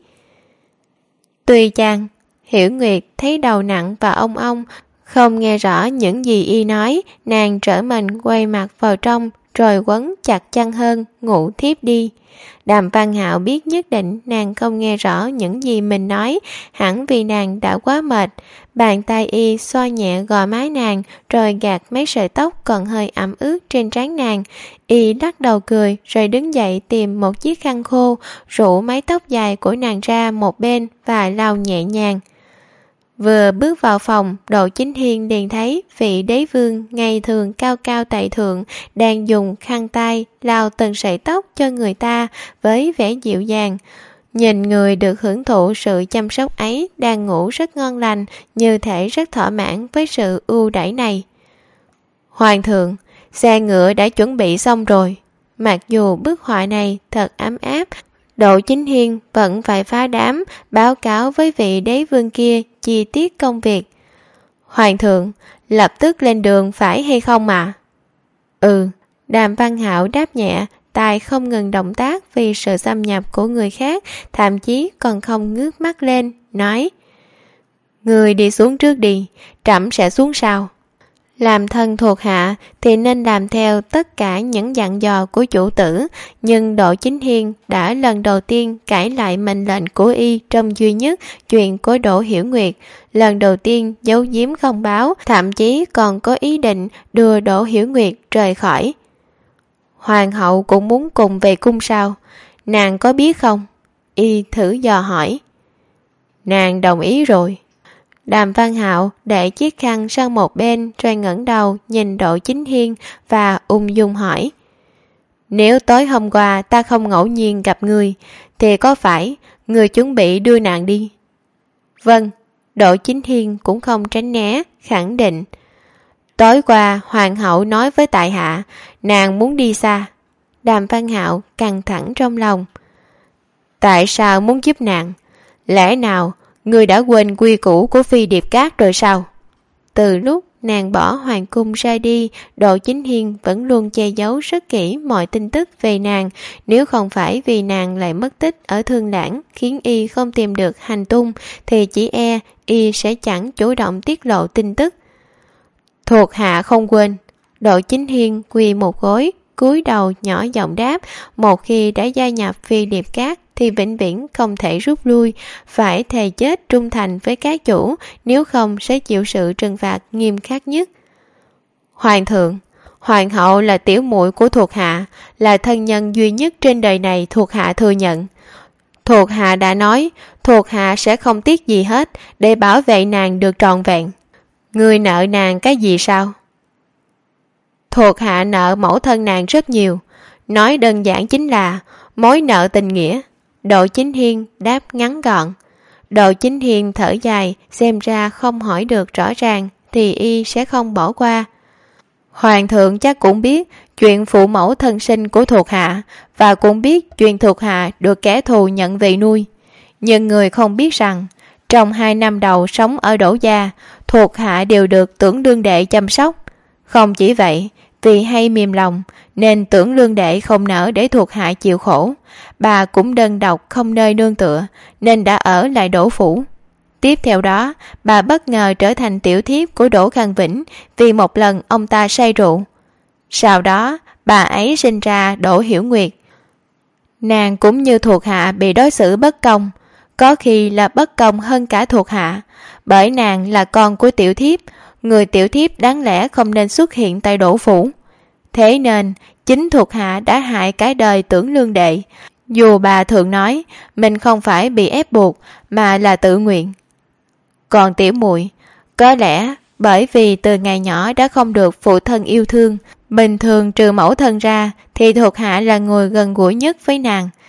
Tuy chăng, Hiểu Nguyệt thấy đầu nặng và ông, không nghe rõ những gì y nói, nàng trở mình quay mặt vào trong, rồi quấn chặt chăn hơn, ngủ thiếp đi. Đàm Văn Hạo biết nhất định nàng không nghe rõ những gì mình nói, hẳn vì nàng đã quá mệt. Bàn tay y xoa nhẹ gò má nàng, rồi gạt mấy sợi tóc còn hơi ẩm ướt trên trán nàng. Y lắc đầu cười, rồi đứng dậy tìm một chiếc khăn khô, rủ mái tóc dài của nàng ra một bên và lau nhẹ nhàng. Vừa bước vào phòng, Độ Chính Hiên liền thấy vị đế vương ngày thường cao cao tại thượng đang dùng khăn tay lau từng sợi tóc cho người ta với vẻ dịu dàng. Nhìn người được hưởng thụ sự chăm sóc ấy đang ngủ rất ngon lành, như thể rất thỏa mãn với sự ưu đãi này. Hoàng thượng, xe ngựa đã chuẩn bị xong rồi. Mặc dù bức họa này thật ấm áp, Độ Chính Hiên vẫn phải phá đám báo cáo với vị đế vương kia chi tiết công việc. Hoàng thượng, lập tức lên đường phải hay không ạ? Ừ, Đàm Văn Hạo đáp nhẹ, tay không ngừng động tác vì sự xâm nhập của người khác, thậm chí còn không ngước mắt lên, nói: Người đi xuống trước đi, trẫm sẽ xuống sau. Làm thân thuộc hạ thì nên làm theo tất cả những dặn dò của chủ tử, nhưng Độ Chính Hiên đã lần đầu tiên cãi lại mệnh lệnh của y trong duy nhất chuyện của Đỗ Hiểu Nguyệt. Lần đầu tiên giấu giếm không báo, thậm chí còn có ý định đưa Đỗ Hiểu Nguyệt rời khỏi. Hoàng hậu cũng muốn cùng về cung sao? Nàng có biết không? Y thử dò hỏi. Nàng đồng ý rồi. Đàm Văn Hạo để chiếc khăn sang một bên, rồi ngẩng đầu nhìn Độ Chính Hiên và ung dung hỏi: Nếu tối hôm qua ta không ngẫu nhiên gặp ngươi, thì có phải ngươi chuẩn bị đưa nàng đi? Vâng. Độ Chính Hiên cũng không tránh né, khẳng định: Tối qua hoàng hậu nói với tại hạ nàng muốn đi xa. Đàm Văn Hạo căng thẳng trong lòng. Tại sao muốn giúp nàng? Lẽ nào ngươi đã quên quy củ của Phi Điệp Cát rồi sao? Từ lúc nàng bỏ hoàng cung ra đi, Độ Chính Hiên vẫn luôn che giấu rất kỹ mọi tin tức về nàng. Nếu không phải vì nàng lại mất tích ở Thương Lãng khiến y không tìm được hành tung, thì chỉ e y sẽ chẳng chủ động tiết lộ tin tức. Thuộc hạ không quên. Độ Chính Hiên quỳ một gối, cúi đầu nhỏ giọng đáp: Một khi đã gia nhập Phi Điệp Cát thì vĩnh viễn không thể rút lui, phải thề chết trung thành với các chủ, nếu không sẽ chịu sự trừng phạt nghiêm khắc nhất. Hoàng thượng, hoàng hậu là tiểu muội của thuộc hạ, là thân nhân duy nhất trên đời này thuộc hạ thừa nhận. Thuộc hạ đã nói, thuộc hạ sẽ không tiếc gì hết để bảo vệ nàng được trọn vẹn. Ngươi nợ nàng cái gì sao? Thuộc hạ nợ mẫu thân nàng rất nhiều, nói đơn giản chính là mối nợ tình nghĩa. Độ Chính Hiên đáp ngắn gọn. Độ Chính Hiên thở dài, xem ra không hỏi được rõ ràng thì y sẽ không bỏ qua. Hoàng thượng chắc cũng biết chuyện phụ mẫu thân sinh của thuộc hạ, và cũng biết chuyện thuộc hạ được kẻ thù nhận về nuôi. Nhưng người không biết rằng trong 2 năm đầu sống ở Đỗ gia, thuộc hạ đều được Tưởng Lương Đệ chăm sóc. Không chỉ vậy, vì hay mềm lòng nên Tưởng Lương Đệ không nỡ để thuộc hạ chịu khổ. Bà cũng đơn độc không nơi nương tựa nên đã ở lại Đỗ phủ. Tiếp theo đó, bà bất ngờ trở thành tiểu thiếp của Đỗ Khang Vĩnh vì một lần ông ta say rượu. Sau đó, bà ấy sinh ra Đỗ Hiểu Nguyệt. Nàng cũng như thuộc hạ bị đối xử bất công, có khi là bất công hơn cả thuộc hạ, bởi nàng là con của tiểu thiếp, người tiểu thiếp đáng lẽ không nên xuất hiện tại Đỗ phủ. Thế nên, chính thuộc hạ đã hại cái đời Tưởng Lương Đệ, dù bà thường nói mình không phải bị ép buộc mà là tự nguyện. Còn tiểu muội, có lẽ bởi vì từ ngày nhỏ đã không được phụ thân yêu thương, bình thường trừ mẫu thân ra thì thuộc hạ là người gần gũi nhất với nàng.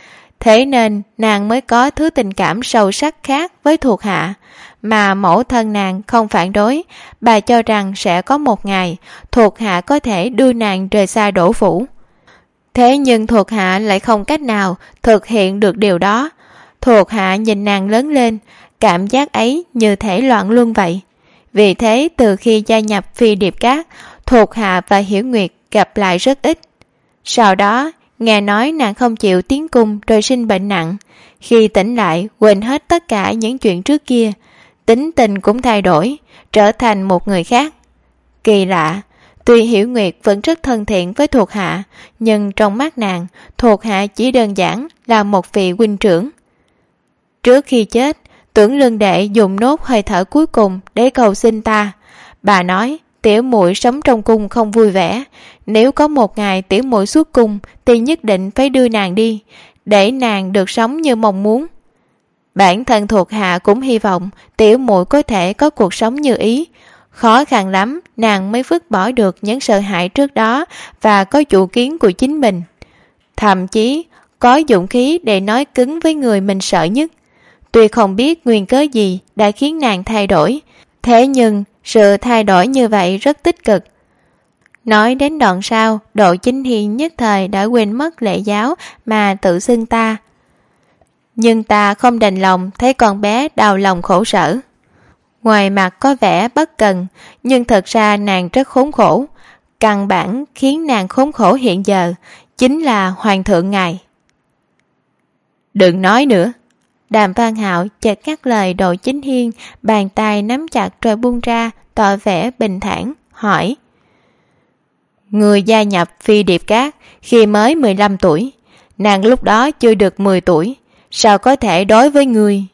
Thế nên nàng mới có thứ tình cảm sâu sắc khác với thuộc hạ, mà mẫu thân nàng không phản đối. Bà cho rằng sẽ có một ngày thuộc hạ có thể đưa nàng rời xa Đỗ phủ. Thế nhưng thuộc hạ lại không cách nào thực hiện được điều đó. Thuộc hạ nhìn nàng lớn lên, cảm giác ấy như thể loạn luân vậy. Vì thế từ khi gia nhập Phi Điệp Các, thuộc hạ và Hiểu Nguyệt gặp lại rất ít. Sau đó nghe nói nàng không chịu tiến cung rồi sinh bệnh nặng. Khi tỉnh lại quên hết tất cả những chuyện trước kia, tính tình cũng thay đổi, trở thành một người khác. Kỳ lạ, tuy Hiểu Nguyệt vẫn rất thân thiện với thuộc hạ, nhưng trong mắt nàng, thuộc hạ chỉ đơn giản là một vị huynh trưởng. Trước khi chết, Tưởng Lương đệ dùng nốt hơi thở cuối cùng để cầu xin ta. Bà nói tiểu muội sống trong cung không vui vẻ, nếu có một ngày tiểu muội xuất cung thì nhất định phải đưa nàng đi, để nàng được sống như mong muốn. Bản thân thuộc hạ cũng hy vọng tiểu muội có thể có cuộc sống như ý. Khó khăn lắm nàng mới vứt bỏ được những sợ hãi trước đó và có chủ kiến của chính mình, thậm chí có dũng khí để nói cứng với người mình sợ nhất. Tuy không biết nguyên cớ gì đã khiến nàng thay đổi, thế nhưng sự thay đổi như vậy rất tích cực. Nói đến đoạn sau, Đỗ Chính Hiền nhất thời đã quên mất lễ giáo mà tự xưng ta. Nhưng ta không đành lòng thấy con bé đau lòng khổ sở. Ngoài mặt có vẻ bất cần, nhưng thật ra nàng rất khốn khổ. Căn bản khiến nàng khốn khổ hiện giờ chính là hoàng thượng ngài. Đừng nói nữa. Đàm Văn Hạo chợt ngắt lời Đỗ Chính Hiên, bàn tay nắm chặt rồi buông ra, tỏ vẻ bình thản, hỏi. Người gia nhập Phi Điệp Các khi mới 15 tuổi, nàng lúc đó chưa được 10 tuổi, sao có thể đối với người?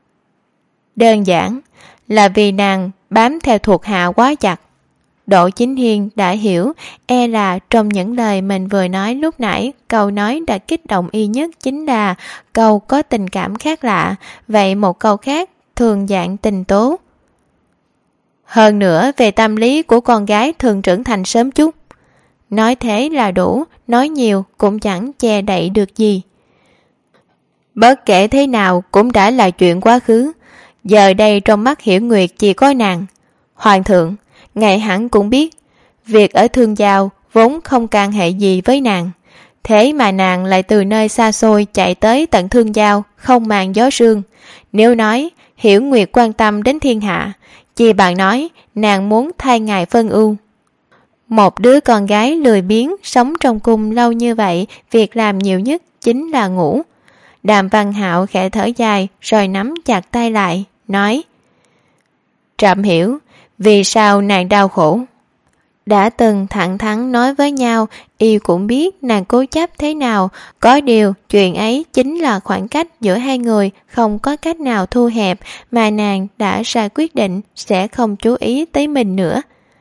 Đơn giản là vì nàng bám theo thuộc hạ quá chặt. Đỗ Chính Hiên đã hiểu, e là trong những lời mình vừa nói lúc nãy, câu nói đã kích động y nhất chính là câu có tình cảm khác lạ, vậy một câu khác thường dạng tình tố. Hơn nữa về tâm lý của con gái thường trưởng thành sớm chút. Nói thế là đủ, nói nhiều cũng chẳng che đậy được gì. Bất kể thế nào cũng đã là chuyện quá khứ. Giờ đây trong mắt Hiểu Nguyệt chỉ có nàng. Hoàng thượng, ngài hẳn cũng biết, việc ở Thương Giao vốn không can hệ gì với nàng. Thế mà nàng lại từ nơi xa xôi chạy tới tận Thương Giao, không màng gió sương. Nếu nói Hiểu Nguyệt quan tâm đến thiên hạ, chỉ bạn nói nàng muốn thay ngài phân ưu. Một đứa con gái lười biếng sống trong cung lâu như vậy, việc làm nhiều nhất chính là ngủ. Đàm Văn Hạo khẽ thở dài rồi nắm chặt tay lại, nói. Trẫm hiểu vì sao nàng đau khổ. Đã từng thẳng thắn nói với nhau, y cũng biết nàng cố chấp thế nào, có điều chuyện ấy chính là khoảng cách giữa hai người không có cách nào thu hẹp, mà nàng đã ra quyết định sẽ không chú ý tới mình nữa.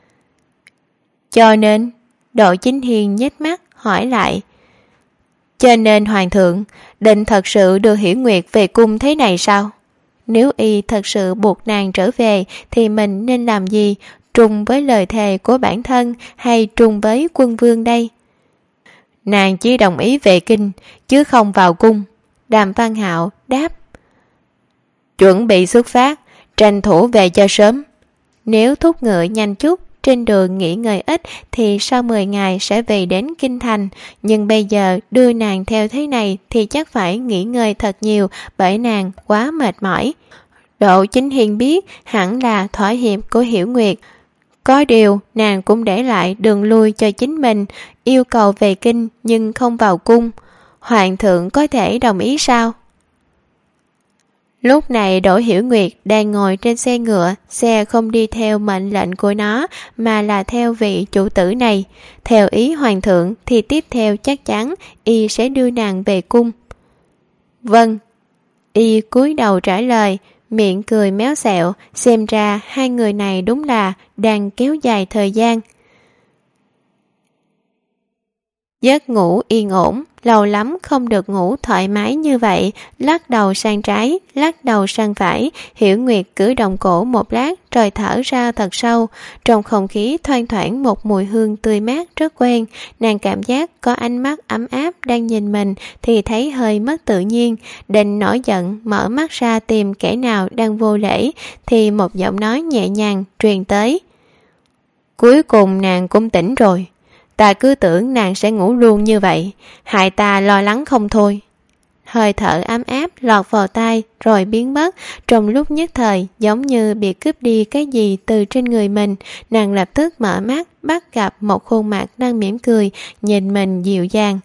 Cho nên, Đỗ Chính Hiền nhếch mắt hỏi lại. Cho nên hoàng thượng định thật sự đưa Hiểu Nguyệt về cung thế này sao? Nếu y thật sự buộc nàng trở về thì mình nên làm gì, trùng với lời thề của bản thân hay trùng với quân vương đây? Nàng chỉ đồng ý về kinh chứ không vào cung. Đàm Văn Hạo đáp. Chuẩn bị xuất phát, tranh thủ về cho sớm. Nếu thúc ngựa nhanh chút, trên đường nghỉ ngơi ít thì sau 10 ngày sẽ về đến Kinh Thành, nhưng bây giờ đưa nàng theo thế này thì chắc phải nghỉ ngơi thật nhiều bởi nàng quá mệt mỏi. Đỗ Chính Hiền biết hẳn là thỏa hiệp của Hiểu Nguyệt. Có điều nàng cũng để lại đường lui cho chính mình, yêu cầu về kinh nhưng không vào cung. Hoàng thượng có thể đồng ý sao? Lúc này Đỗ Hiểu Nguyệt đang ngồi trên xe ngựa, xe không đi theo mệnh lệnh của nó mà là theo vị chủ tử này. Theo ý hoàng thượng thì tiếp theo chắc chắn y sẽ đưa nàng về cung. Vâng. Y cúi đầu trả lời, miệng cười méo xẹo, xem ra hai người này đúng là đang kéo dài thời gian. Giấc ngủ yên ổn, lâu lắm không được ngủ thoải mái như vậy. Lắc đầu sang trái, lắc đầu sang phải, Hiểu Nguyệt cử động cổ một lát rồi thở ra thật sâu. Trong không khí thoang thoảng một mùi hương tươi mát rất quen. Nàng cảm giác có ánh mắt ấm áp đang nhìn mình thì thấy hơi mất tự nhiên. Định nổi giận mở mắt ra tìm kẻ nào đang vô lễ thì một giọng nói nhẹ nhàng truyền tới. Cuối cùng nàng cũng tỉnh rồi. Ta cứ tưởng nàng sẽ ngủ luôn như vậy, hại ta lo lắng không thôi. Hơi thở ấm áp lọt vào tai rồi biến mất. Trong lúc nhất thời giống như bị cướp đi cái gì từ trên người mình. Nàng lập tức mở mắt, bắt gặp một khuôn mặt đang mỉm cười nhìn mình dịu dàng.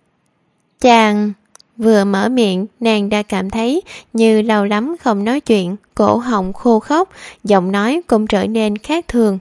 Chàng... Vừa mở miệng, nàng đã cảm thấy như lâu lắm không nói chuyện, cổ họng khô khốc, giọng nói cũng trở nên khác thường.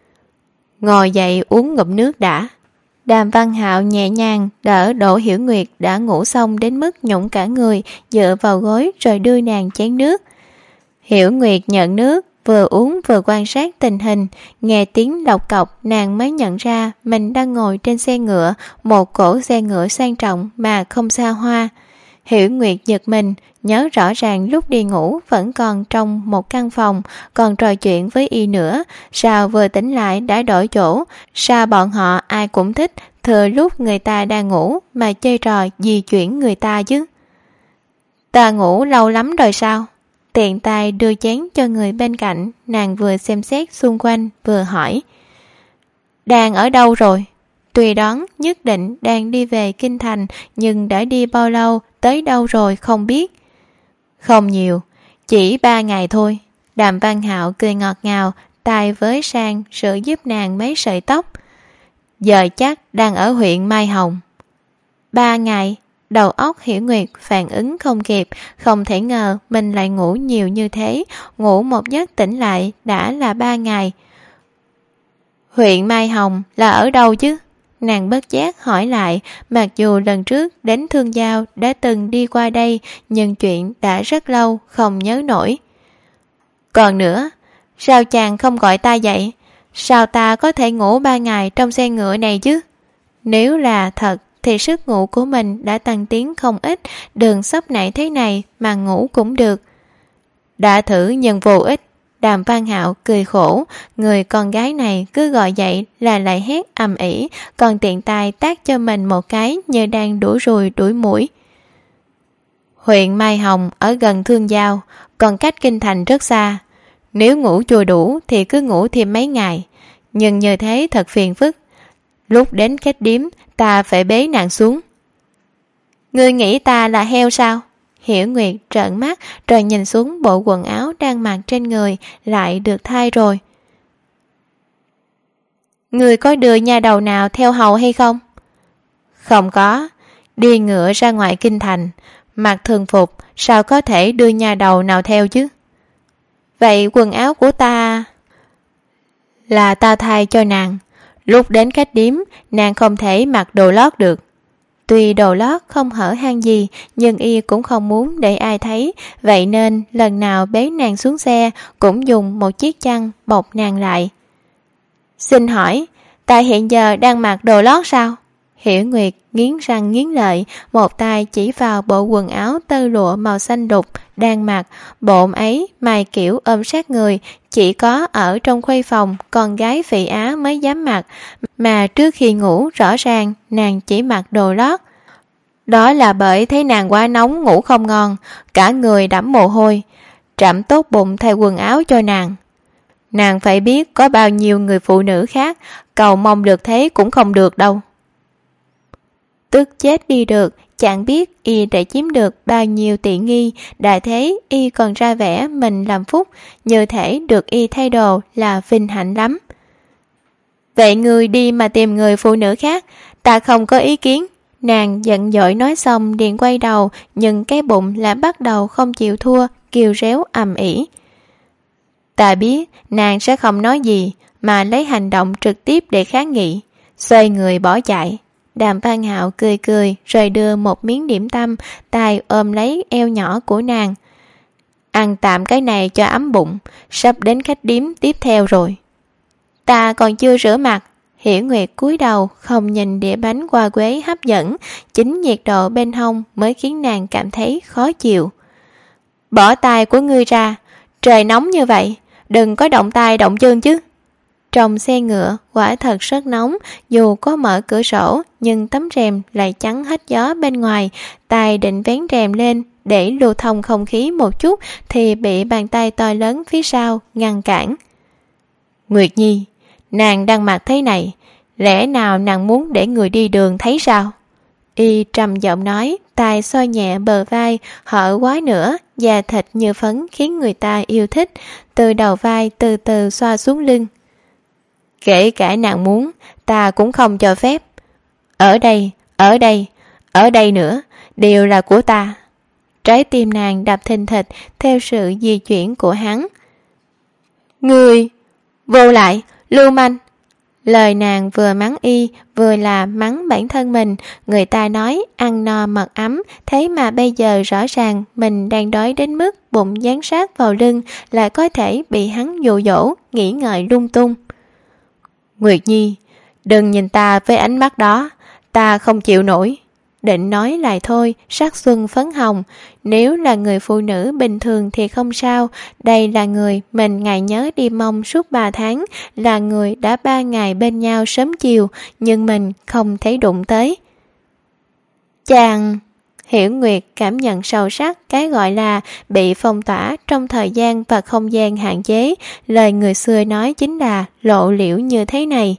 Ngồi dậy uống ngụm nước đã. Đàm Văn Hạo nhẹ nhàng đỡ Đỗ Hiểu Nguyệt đã ngủ xong đến mức nhũng cả người, dựa vào gối rồi đưa nàng chén nước. Hiểu Nguyệt nhận nước, vừa uống vừa quan sát tình hình. Nghe tiếng lộc cọc nàng mới nhận ra mình đang ngồi trên xe ngựa, một cỗ xe ngựa sang trọng mà không xa hoa. Hiểu Nguyệt giật mình, nhớ rõ ràng lúc đi ngủ vẫn còn trong một căn phòng, còn trò chuyện với y nữa. Sao vừa tỉnh lại đã đổi chỗ? Sao bọn họ ai cũng thích thừa lúc người ta đang ngủ mà chơi trò di chuyển người ta chứ? Ta ngủ lâu lắm rồi sao? Tiện tay đưa chén cho người bên cạnh, nàng vừa xem xét xung quanh vừa hỏi. Đang ở đâu rồi? Tuy đoán nhất định đang đi về kinh thành, nhưng đã đi bao lâu, tới đâu rồi không biết. Không nhiều, chỉ 3 ngày thôi. Đàm Văn Hạo cười ngọt ngào, tay với sang sửa giúp nàng mấy sợi tóc. Giờ chắc đang ở huyện Mai Hồng. 3 ngày, đầu óc Hiểu Nguyệt phản ứng không kịp, không thể ngờ mình lại ngủ nhiều như thế, ngủ một giấc tỉnh lại đã là 3 ngày. Huyện Mai Hồng là ở đâu chứ? Nàng bất giác hỏi lại, mặc dù lần trước đến Thương Giao đã từng đi qua đây, nhưng chuyện đã rất lâu không nhớ nổi. Còn nữa, sao chàng không gọi ta dậy? Sao ta có thể ngủ 3 ngày trong xe ngựa này chứ? Nếu là thật thì sức ngủ của mình đã tăng tiến không ít, đường sốc nảy thế này mà ngủ cũng được. Đã thử nhưng vô ích. Đàm Văn Hạo cười khổ, người con gái này cứ gọi dậy là lại hét ầm ĩ, còn tiện tay tát cho mình một cái như đang đuổi ruồi đuổi muỗi. Huyện Mai Hồng ở gần Thương Giao, còn cách kinh thành rất xa. Nếu ngủ chưa đủ thì cứ ngủ thêm mấy ngày, nhưng như thế thật phiền phức. Lúc đến khách điếm ta phải bế nàng xuống. Ngươi nghĩ ta là heo sao? Hiểu Nguyệt trợn mắt rồi nhìn xuống bộ quần áo đang mặc trên người, lại được thay rồi. Người có đưa nha đầu nào theo hầu hay không? Không có, đi ngựa ra ngoài kinh thành, mặc thường phục sao có thể đưa nha đầu nào theo chứ? Vậy quần áo của ta... Là ta thay cho nàng. Lúc đến khách điếm nàng không thể mặc đồ lót được. Tuy đồ lót không hở hang gì, nhưng y cũng không muốn để ai thấy, vậy nên lần nào bế nàng xuống xe cũng dùng một chiếc chăn bọc nàng lại. Xin hỏi, ta hiện giờ đang mặc đồ lót sao? Hiểu Nguyệt nghiến răng nghiến lợi, một tay chỉ vào bộ quần áo tơ lụa màu xanh đục đang mặc. Bộ ấy mài kiểu ôm sát người, chỉ có ở trong khuê phòng con gái Phỉ Á mới dám mặc, mà trước khi ngủ rõ ràng nàng chỉ mặc đồ lót. Đó là bởi thấy nàng quá nóng ngủ không ngon, cả người đẫm mồ hôi. Trẫm tốt bụng thay quần áo cho nàng. Nàng phải biết có bao nhiêu người phụ nữ khác cầu mong được thế cũng không được đâu. Tức chết đi được, chẳng biết y đã chiếm được bao nhiêu tiện nghi, đã thế y còn ra vẻ mình làm phúc, như thể được y thay đồ là vinh hạnh lắm. Vậy ngươi đi mà tìm người phụ nữ khác, ta không có ý kiến. Nàng giận dỗi nói xong liền quay đầu, nhưng cái bụng lại bắt đầu không chịu thua, kêu réo ầm ĩ. Ta biết nàng sẽ không nói gì, mà lấy hành động trực tiếp để kháng nghị. Xoay người bỏ chạy. Đàm Văn Hạo cười cười rồi đưa một miếng điểm tâm, tay ôm lấy eo nhỏ của nàng. Ăn tạm cái này cho ấm bụng, sắp đến khách điếm tiếp theo rồi. Ta còn chưa rửa mặt. Hiểu Nguyệt cúi đầu không nhìn đĩa bánh hoa quế hấp dẫn, chính nhiệt độ bên hông mới khiến nàng cảm thấy khó chịu. Bỏ tay của ngươi ra, trời nóng như vậy, đừng có động tay động chân chứ. Trong xe ngựa quả thật rất nóng, dù có mở cửa sổ nhưng tấm rèm lại chắn hết gió bên ngoài. Tay định vén rèm lên để lưu thông không khí một chút thì bị bàn tay to lớn phía sau ngăn cản. Nguyệt Nhi, nàng đang mặc thế này, lẽ nào nàng muốn để người đi đường thấy sao? Y trầm giọng nói, tay xoa nhẹ bờ vai, hở quá nữa, da thịt như phấn khiến người ta yêu thích, từ đầu vai từ từ xoa xuống lưng. Kể cả nàng muốn, ta cũng không cho phép. Ở đây nữa, đều là của ta. Trái tim nàng đập thình thịch theo sự di chuyển của hắn. Người, vô lại, lưu manh. Lời nàng vừa mắng y, vừa là mắng bản thân mình. Người ta nói ăn no mật ấm, thế mà bây giờ rõ ràng mình đang đói đến mức bụng dán sát vào lưng, lại có thể bị hắn dụ dỗ, nghĩ ngợi lung tung. Nguyệt Nhi, đừng nhìn ta với ánh mắt đó, ta không chịu nổi. Định nói lại thôi, sắc xuân phấn hồng. Nếu là người phụ nữ bình thường thì không sao. Đây là người mình ngày nhớ đi mong suốt 3 tháng, là người đã 3 ngày bên nhau sớm chiều, nhưng mình không thấy đụng tới. Chàng... Hiểu Nguyệt cảm nhận sâu sắc cái gọi là bị phong tỏa trong thời gian và không gian hạn chế. Lời người xưa nói chính là lộ liễu như thế này.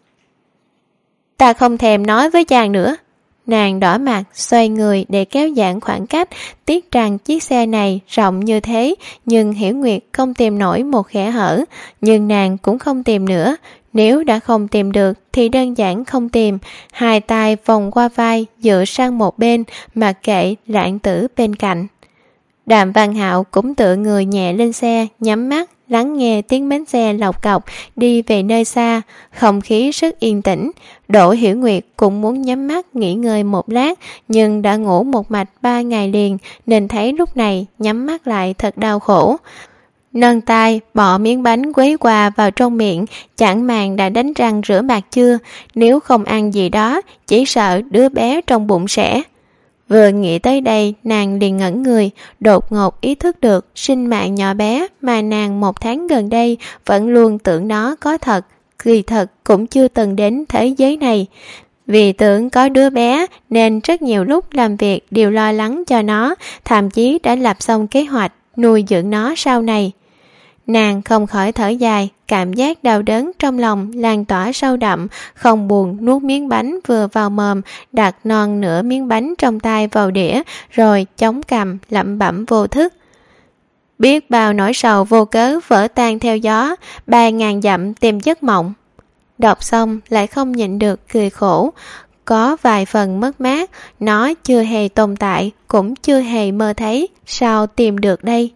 Ta không thèm nói với chàng nữa. Nàng đỏ mặt, xoay người để kéo giãn khoảng cách, tiếc rằng chiếc xe này rộng như thế, nhưng Hiểu Nguyệt không tìm nổi một kẽ hở, nhưng nàng cũng không tìm nữa. Nếu đã không tìm được thì đơn giản không tìm. Hai tay vòng qua vai, dựa sang một bên, mặc kệ Lãng Tử bên cạnh. Đàm Văn Hạo cũng tựa người nhẹ lên xe, nhắm mắt, lắng nghe tiếng bánh xe lộc cọc đi về nơi xa. Không khí rất yên tĩnh. Đỗ Hiểu Nguyệt cũng muốn nhắm mắt nghỉ ngơi một lát, nhưng đã ngủ một mạch 3 ngày liền, nên thấy lúc này nhắm mắt lại thật đau khổ. Nâng tay bỏ miếng bánh quấy qua vào trong miệng, chẳng màng đã đánh răng rửa mặt chưa. Nếu không ăn gì đó, chỉ sợ đứa bé trong bụng sẽ... Vừa nghĩ tới đây, nàng liền ngẩn người, đột ngột ý thức được sinh mạng nhỏ bé mà nàng 1 tháng gần đây vẫn luôn tưởng nó có thật, kỳ thật cũng chưa từng đến thế giới này. Vì tưởng có đứa bé nên rất nhiều lúc làm việc đều lo lắng cho nó, thậm chí đã lập xong kế hoạch nuôi dưỡng nó sau này. Nàng không khỏi thở dài, cảm giác đau đớn trong lòng lan tỏa sâu đậm, không buồn nuốt miếng bánh vừa vào mồm, đặt non nửa miếng bánh trong tay vào đĩa, rồi chống cằm lẩm bẩm vô thức. Biết bao nỗi sầu vô cớ vỡ tan theo gió, 3.000 dặm tìm giấc mộng. Đọc xong lại không nhịn được cười khổ, có vài phần mất mát, nó chưa hề tồn tại, cũng chưa hề mơ thấy, sao tìm được đây?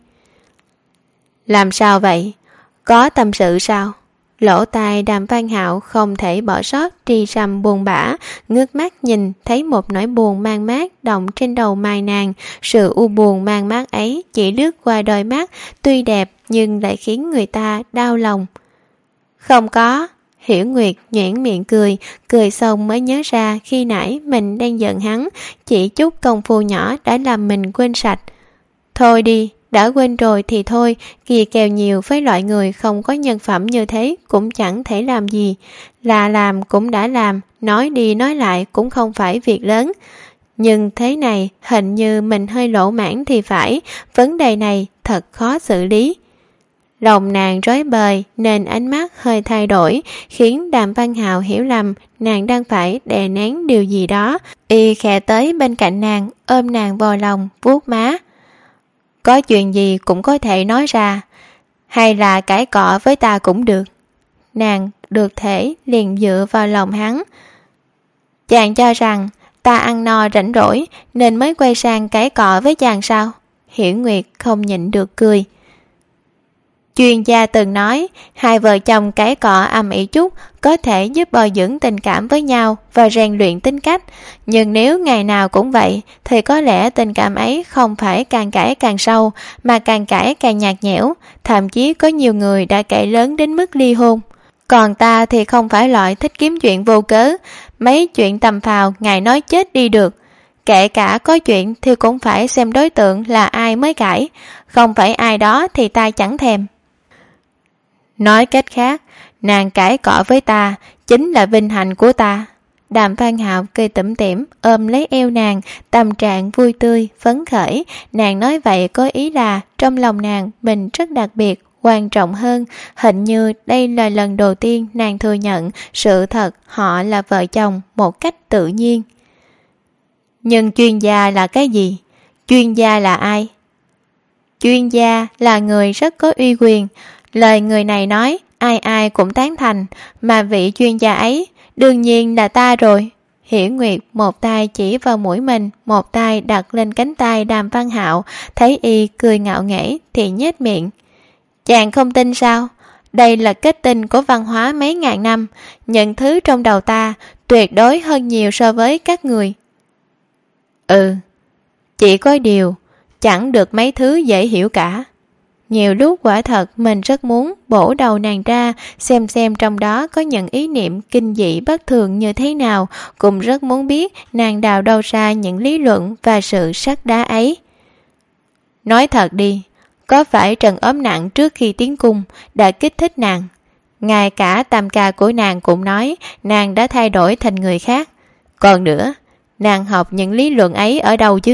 Làm sao vậy? Có tâm sự sao? Lỗ tai Đàm Văn Hạo không thể bỏ sót tri rầm buồn bã, ngước mắt nhìn thấy một nỗi buồn man mát động trên đầu mai nàng. Sự u buồn man mát ấy chỉ lướt qua đôi mắt, tuy đẹp nhưng lại khiến người ta đau lòng. Không có. Hiểu Nguyệt nhoẻn miệng cười xong mới nhớ ra khi nãy mình đang giận hắn, chỉ chút công phu nhỏ đã làm mình quên sạch. Thôi đi, đã quên rồi thì thôi, kìa kèo nhiều với loại người không có nhân phẩm như thế cũng chẳng thể làm gì. Là làm cũng đã làm, nói đi nói lại cũng không phải việc lớn. Nhưng thế này hình như mình hơi lỗ mãn thì phải, vấn đề này thật khó xử lý. Lòng nàng rối bời nên ánh mắt hơi thay đổi, khiến Đàm Văn Hạo hiểu lầm nàng đang phải đè nén điều gì đó. Y khẽ tới bên cạnh nàng, ôm nàng vào lòng, vuốt má. Có chuyện gì cũng có thể nói ra, hay là cãi cọ với ta cũng được. Nàng được thể liền dựa vào lòng hắn. Chàng cho rằng ta ăn no rảnh rỗi nên mới quay sang cãi cọ với chàng sao? Hiểu Nguyệt không nhịn được cười. Chuyên gia từng nói, hai vợ chồng cãi cọ ầm ĩ chút có thể giúp bồi dưỡng tình cảm với nhau và rèn luyện tính cách. Nhưng nếu ngày nào cũng vậy, thì có lẽ tình cảm ấy không phải càng cãi càng sâu, mà càng cãi càng nhạt nhẽo. Thậm chí có nhiều người đã cãi lớn đến mức ly hôn. Còn ta thì không phải loại thích kiếm chuyện vô cớ, mấy chuyện tầm phào ngài nói chết đi được. Kể cả có chuyện thì cũng phải xem đối tượng là ai mới cãi, không phải ai đó thì ta chẳng thèm. Nói cách khác, nàng cãi cọ với ta chính là vinh hạnh của ta. Đàm Văn Hạo cười tủm tỉm ôm lấy eo nàng, tâm trạng vui tươi, phấn khởi. Nàng nói vậy có ý là trong lòng nàng mình rất đặc biệt, quan trọng hơn. Hình như đây là lần đầu tiên nàng thừa nhận sự thật họ là vợ chồng một cách tự nhiên. Nhưng chuyên gia là cái gì? Chuyên gia là ai? Chuyên gia là người rất có uy quyền. Lời người này nói ai ai cũng tán thành, mà vị chuyên gia ấy đương nhiên là ta rồi. Hiển Nguyệt một tay chỉ vào mũi mình, một tay đặt lên cánh tay Đàm Văn Hạo, thấy y cười ngạo nghễ thì nhếch miệng. Chàng không tin sao? Đây là kết tinh của văn hóa mấy ngàn năm, những thứ trong đầu ta tuyệt đối hơn nhiều so với các người. Chỉ có điều chẳng được mấy thứ dễ hiểu cả. Nhiều lúc quả thật mình rất muốn bổ đầu nàng ra, xem trong đó có những ý niệm kinh dị bất thường như thế nào, cũng rất muốn biết nàng đào đâu ra những lý luận và sự sắt đá ấy. Nói thật đi, có phải trận ốm nặng trước khi tiến cung đã kích thích nàng? Ngay cả tam ca của nàng cũng nói nàng đã thay đổi thành người khác. Còn nữa, nàng học những lý luận ấy ở đâu chứ?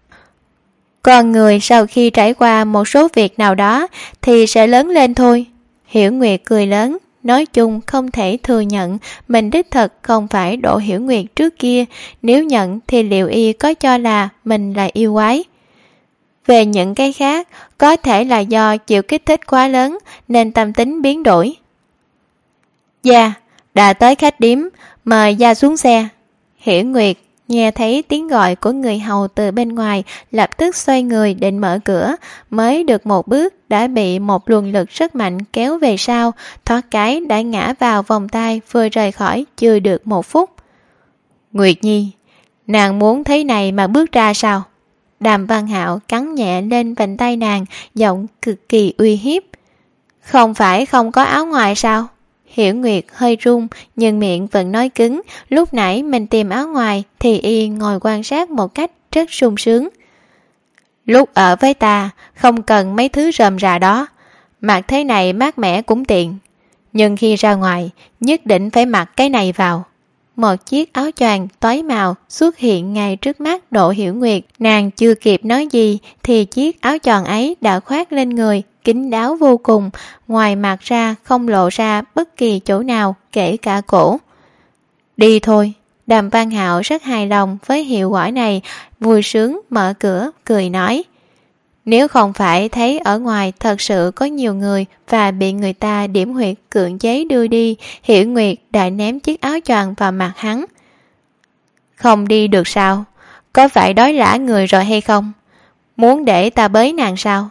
Con người sau khi trải qua một số việc nào đó thì sẽ lớn lên thôi. Hiểu Nguyệt cười lớn, nói chung không thể thừa nhận mình đích thực không phải Đỗ Hiểu Nguyệt trước kia, nếu nhận thì liệu y có cho là mình là yêu quái. Về những cái khác, có thể là do chịu kích thích quá lớn nên tâm tính biến đổi. Dạ, đã tới khách điếm, mời gia xuống xe. Hiểu Nguyệt nghe thấy tiếng gọi của người hầu từ bên ngoài, lập tức xoay người định mở cửa, mới được một bước đã bị một luồng lực rất mạnh kéo về sau, thoát cái đã ngã vào vòng tay vừa rời khỏi chưa được một phút. Nguyệt Nhi, nàng muốn thế này mà bước ra sao? Đàm Văn Hạo cắn nhẹ lên vành tay nàng, giọng cực kỳ uy hiếp. Không phải không có áo ngoài sao? Hiểu Nguyệt hơi run nhưng miệng vẫn nói cứng, lúc nãy mình tìm áo ngoài thì y ngồi quan sát một cách rất sung sướng. Lúc ở với ta không cần mấy thứ rườm rà đó, mặc thế này mát mẻ cũng tiện, nhưng khi ra ngoài nhất định phải mặc cái này vào. Một chiếc áo choàng tối màu xuất hiện ngay trước mắt Đỗ Hiểu Nguyệt, nàng chưa kịp nói gì thì chiếc áo choàng ấy đã khoác lên người, kín đáo vô cùng, ngoài mặt ra không lộ ra bất kỳ chỗ nào, kể cả cổ. Đi thôi. Đàm Văn Hạo rất hài lòng với hiệu quả này, vui sướng mở cửa cười nói. Nếu không phải thấy ở ngoài thật sự có nhiều người và bị người ta điểm huyệt cưỡng chế đưa đi, Hiểu Nguyệt đã ném chiếc áo choàng vào mặt hắn. Không đi được sao? Có phải đói lả người rồi hay không? Muốn để ta bới nàng sao?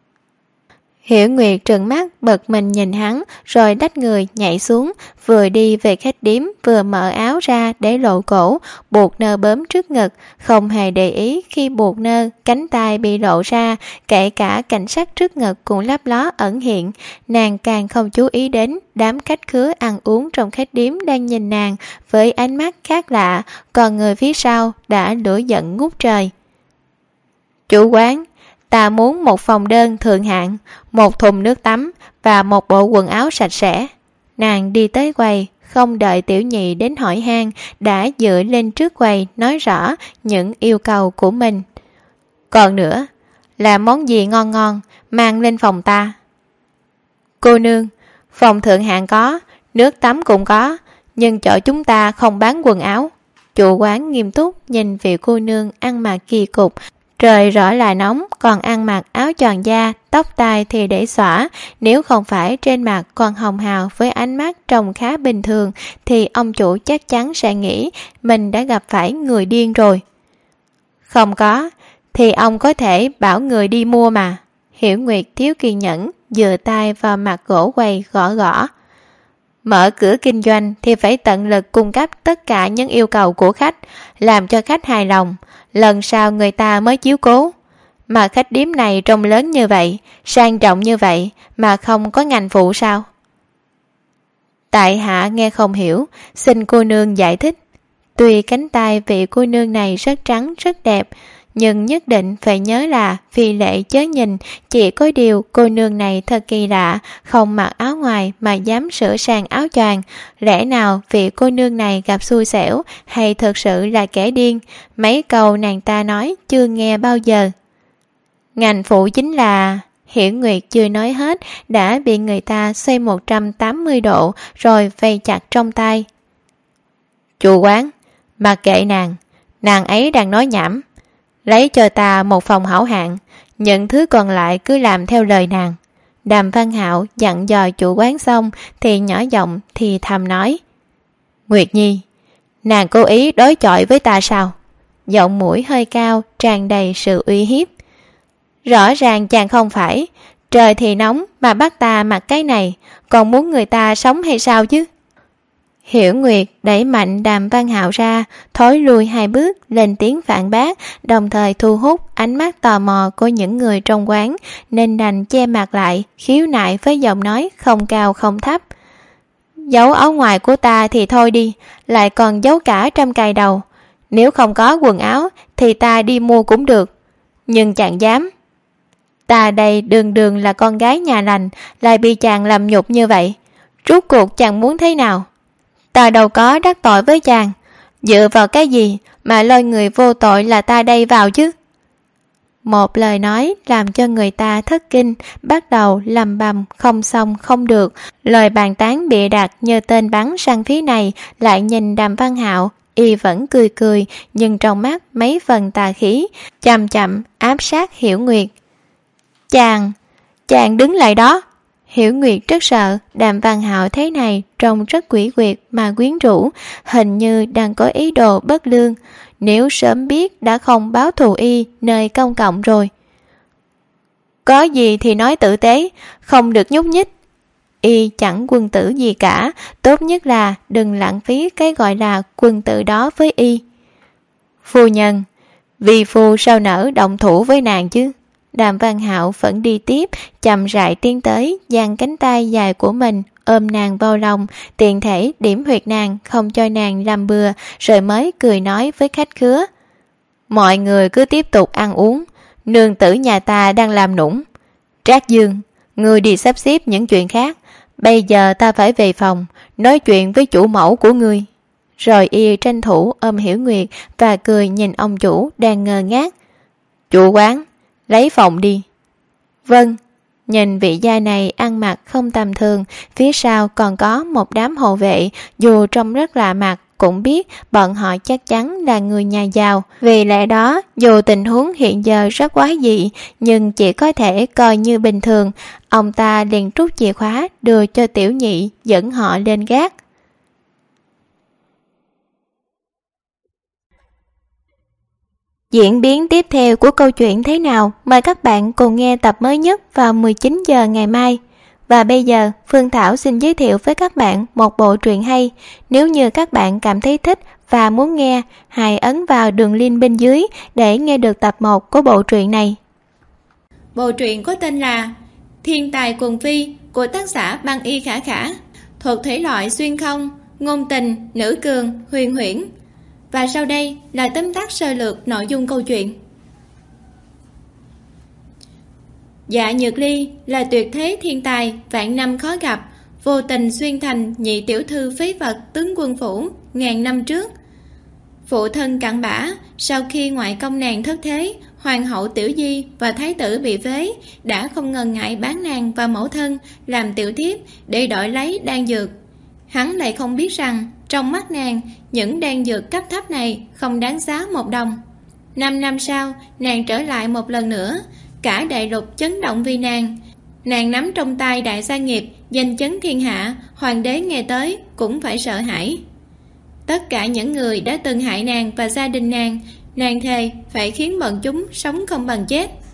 Hiểu Nguyệt trừng mắt bật mình nhìn hắn, rồi đách người nhảy xuống, vừa đi về khách điếm vừa mở áo ra để lộ cổ, buộc nơ bướm trước ngực, không hề để ý khi buộc nơ, cánh tay bị lộ ra, kể cả cảnh sắc trước ngực cũng lấp ló ẩn hiện. Nàng càng không chú ý đến đám khách khứa ăn uống trong khách điếm đang nhìn nàng với ánh mắt khác lạ, còn người phía sau đã lửa giận ngút trời. Chủ quán, ta muốn một phòng đơn thượng hạng, một thùng nước tắm và một bộ quần áo sạch sẽ. Nàng đi tới quầy, không đợi tiểu nhị đến hỏi han, đã dựa lên trước quầy nói rõ những yêu cầu của mình. Còn nữa, là món gì ngon ngon, mang lên phòng ta. Cô nương, phòng thượng hạng có, nước tắm cũng có, nhưng chỗ chúng ta không bán quần áo. Chủ quán nghiêm túc nhìn vị cô nương ăn mặc kỳ cục, trời rõ là nóng, còn ăn mặc áo choàng da, tóc tai thì để xõa, nếu không phải trên mặt còn hồng hào với ánh mắt trông khá bình thường thì ông chủ chắc chắn sẽ nghĩ mình đã gặp phải người điên rồi. Không có, thì ông có thể bảo người đi mua mà. Hiểu Nguyệt thiếu kiên nhẫn, dựa tay vào mặt gỗ quầy gõ gõ. Mở cửa kinh doanh thì phải tận lực cung cấp tất cả những yêu cầu của khách, làm cho khách hài lòng, lần sau người ta mới chiếu cố. Mà khách điếm này trông lớn như vậy, sang trọng như vậy mà không có ngành phụ sao? Tại hạ nghe không hiểu, xin cô nương giải thích. Tuy cánh tay vị cô nương này rất trắng rất đẹp, nhưng nhất định phải nhớ là phi lệ chớ nhìn. Chỉ có điều cô nương này thật kỳ lạ, không mặc áo ngoài mà dám sửa sang áo choàng. Lẽ nào vị cô nương này gặp xui xẻo, hay thực sự là kẻ điên? Mấy câu nàng ta nói chưa nghe bao giờ. Ngành phụ chính là... Hiểu Nguyệt chưa nói hết đã bị người ta xoay 180 độ rồi vây chặt trong tay. Chủ quán, mặc kệ nàng ấy đang nói nhảm. Lấy cho ta một phòng hảo hạng, những thứ còn lại cứ làm theo lời nàng. Đàm Văn Hạo dặn dò chủ quán xong thì nhỏ giọng thì thầm nói: Nguyệt Nhi, nàng cố ý đối chọi với ta sao? Giọng mũi hơi cao tràn đầy sự uy hiếp. Rõ ràng chàng không phải. Trời thì nóng mà bắt ta mặc cái này, còn muốn người ta sống hay sao chứ? Hiểu Nguyệt đẩy mạnh Đàm Văn Hạo ra, thối lui 2 bước lên tiếng phản bác, đồng thời thu hút ánh mắt tò mò của những người trong quán, nên đành che mặt lại, khiếu nại với giọng nói không cao không thấp. Giấu áo ngoài của ta thì thôi đi, lại còn giấu cả trăm cài đầu. Nếu không có quần áo thì ta đi mua cũng được, nhưng chàng dám. Ta đây đường đường là con gái nhà lành, lại bị chàng làm nhục như vậy. Rốt cuộc chàng muốn thế nào? Ta đâu có đắc tội với chàng, dựa vào cái gì mà lôi người vô tội là ta đây vào chứ? Một lời nói làm cho người ta thất kinh, bắt đầu lầm bầm không xong không được. Lời bàn tán bịa đặt như tên bắn sang phía này. Lại nhìn Đàm Văn Hạo, y vẫn cười cười, nhưng trong mắt mấy phần tà khí, chậm chậm áp sát Hiểu Nguyệt. Chàng đứng lại đó. Hiểu Nguyệt rất sợ Đàm Văn Hạo thế này trông rất quỷ quyệt mà quyến rũ, hình như đang có ý đồ bất lương. Nếu sớm biết đã không báo thù y nơi công cộng rồi. Có gì thì nói tử tế, không được nhúc nhích. Y chẳng quân tử gì cả, tốt nhất là đừng lãng phí cái gọi là quân tử đó với y. Phu nhân, vì phu sao nỡ động thủ với nàng chứ? Đàm Văn Hạo vẫn đi tiếp, chậm rãi tiến tới, giang cánh tay dài của mình ôm nàng vào lòng, tiện thể điểm huyệt nàng, không cho nàng làm bừa, rồi mới cười nói với khách khứa: Mọi người cứ tiếp tục ăn uống, nương tử nhà ta đang làm nũng. Trác Dương, ngươi đi sắp xếp những chuyện khác, bây giờ ta phải về phòng nói chuyện với chủ mẫu của ngươi. Rồi y tranh thủ ôm Hiểu Nguyệt và cười nhìn ông chủ đang ngơ ngác. Chủ quán, lấy phòng đi. Vâng. Nhìn vị gia này ăn mặc không tầm thường, phía sau còn có một đám hộ vệ, dù trông rất lạ mặt cũng biết bọn họ chắc chắn là người nhà giàu. Vì lẽ đó, dù tình huống hiện giờ rất quái dị, nhưng chỉ có thể coi như bình thường. Ông ta liền rút chìa khóa đưa cho tiểu nhị dẫn họ lên gác. Diễn biến tiếp theo của câu chuyện thế nào? Mời các bạn cùng nghe tập mới nhất vào 19 giờ ngày mai. Và bây giờ, Phương Thảo xin giới thiệu với các bạn một bộ truyện hay. Nếu như các bạn cảm thấy thích và muốn nghe, hãy ấn vào đường link bên dưới để nghe được tập 1 của bộ truyện này. Bộ truyện có tên là Thiên Tài Quần Phi của tác giả Băng Y Khả Khả, thuộc thể loại xuyên không, ngôn tình, nữ cường, huyền huyễn. Và sau đây là tóm tắt sơ lược nội dung câu chuyện. Dạ Nhược Ly là tuyệt thế thiên tài vạn năm khó gặp, vô tình xuyên thành nhị tiểu thư phế vật tướng quân phủ ngàn năm trước. Phụ thân cặn bã, sau khi ngoại công nàng thất thế, hoàng hậu Tiểu Di và thái tử bị phế, đã không ngần ngại bán nàng và mẫu thân làm tiểu thiếp để đổi lấy đan dược. Hắn lại không biết rằng trong mắt nàng, những đan dược cấp thấp này không đáng giá một đồng. 5 năm sau, nàng trở lại một lần nữa, cả đại lục chấn động vì nàng. Nàng nắm trong tay đại gia nghiệp, danh chấn thiên hạ, hoàng đế nghe tới cũng phải sợ hãi. Tất cả những người đã từng hại nàng và gia đình nàng, nàng thề phải khiến bọn chúng sống không bằng chết.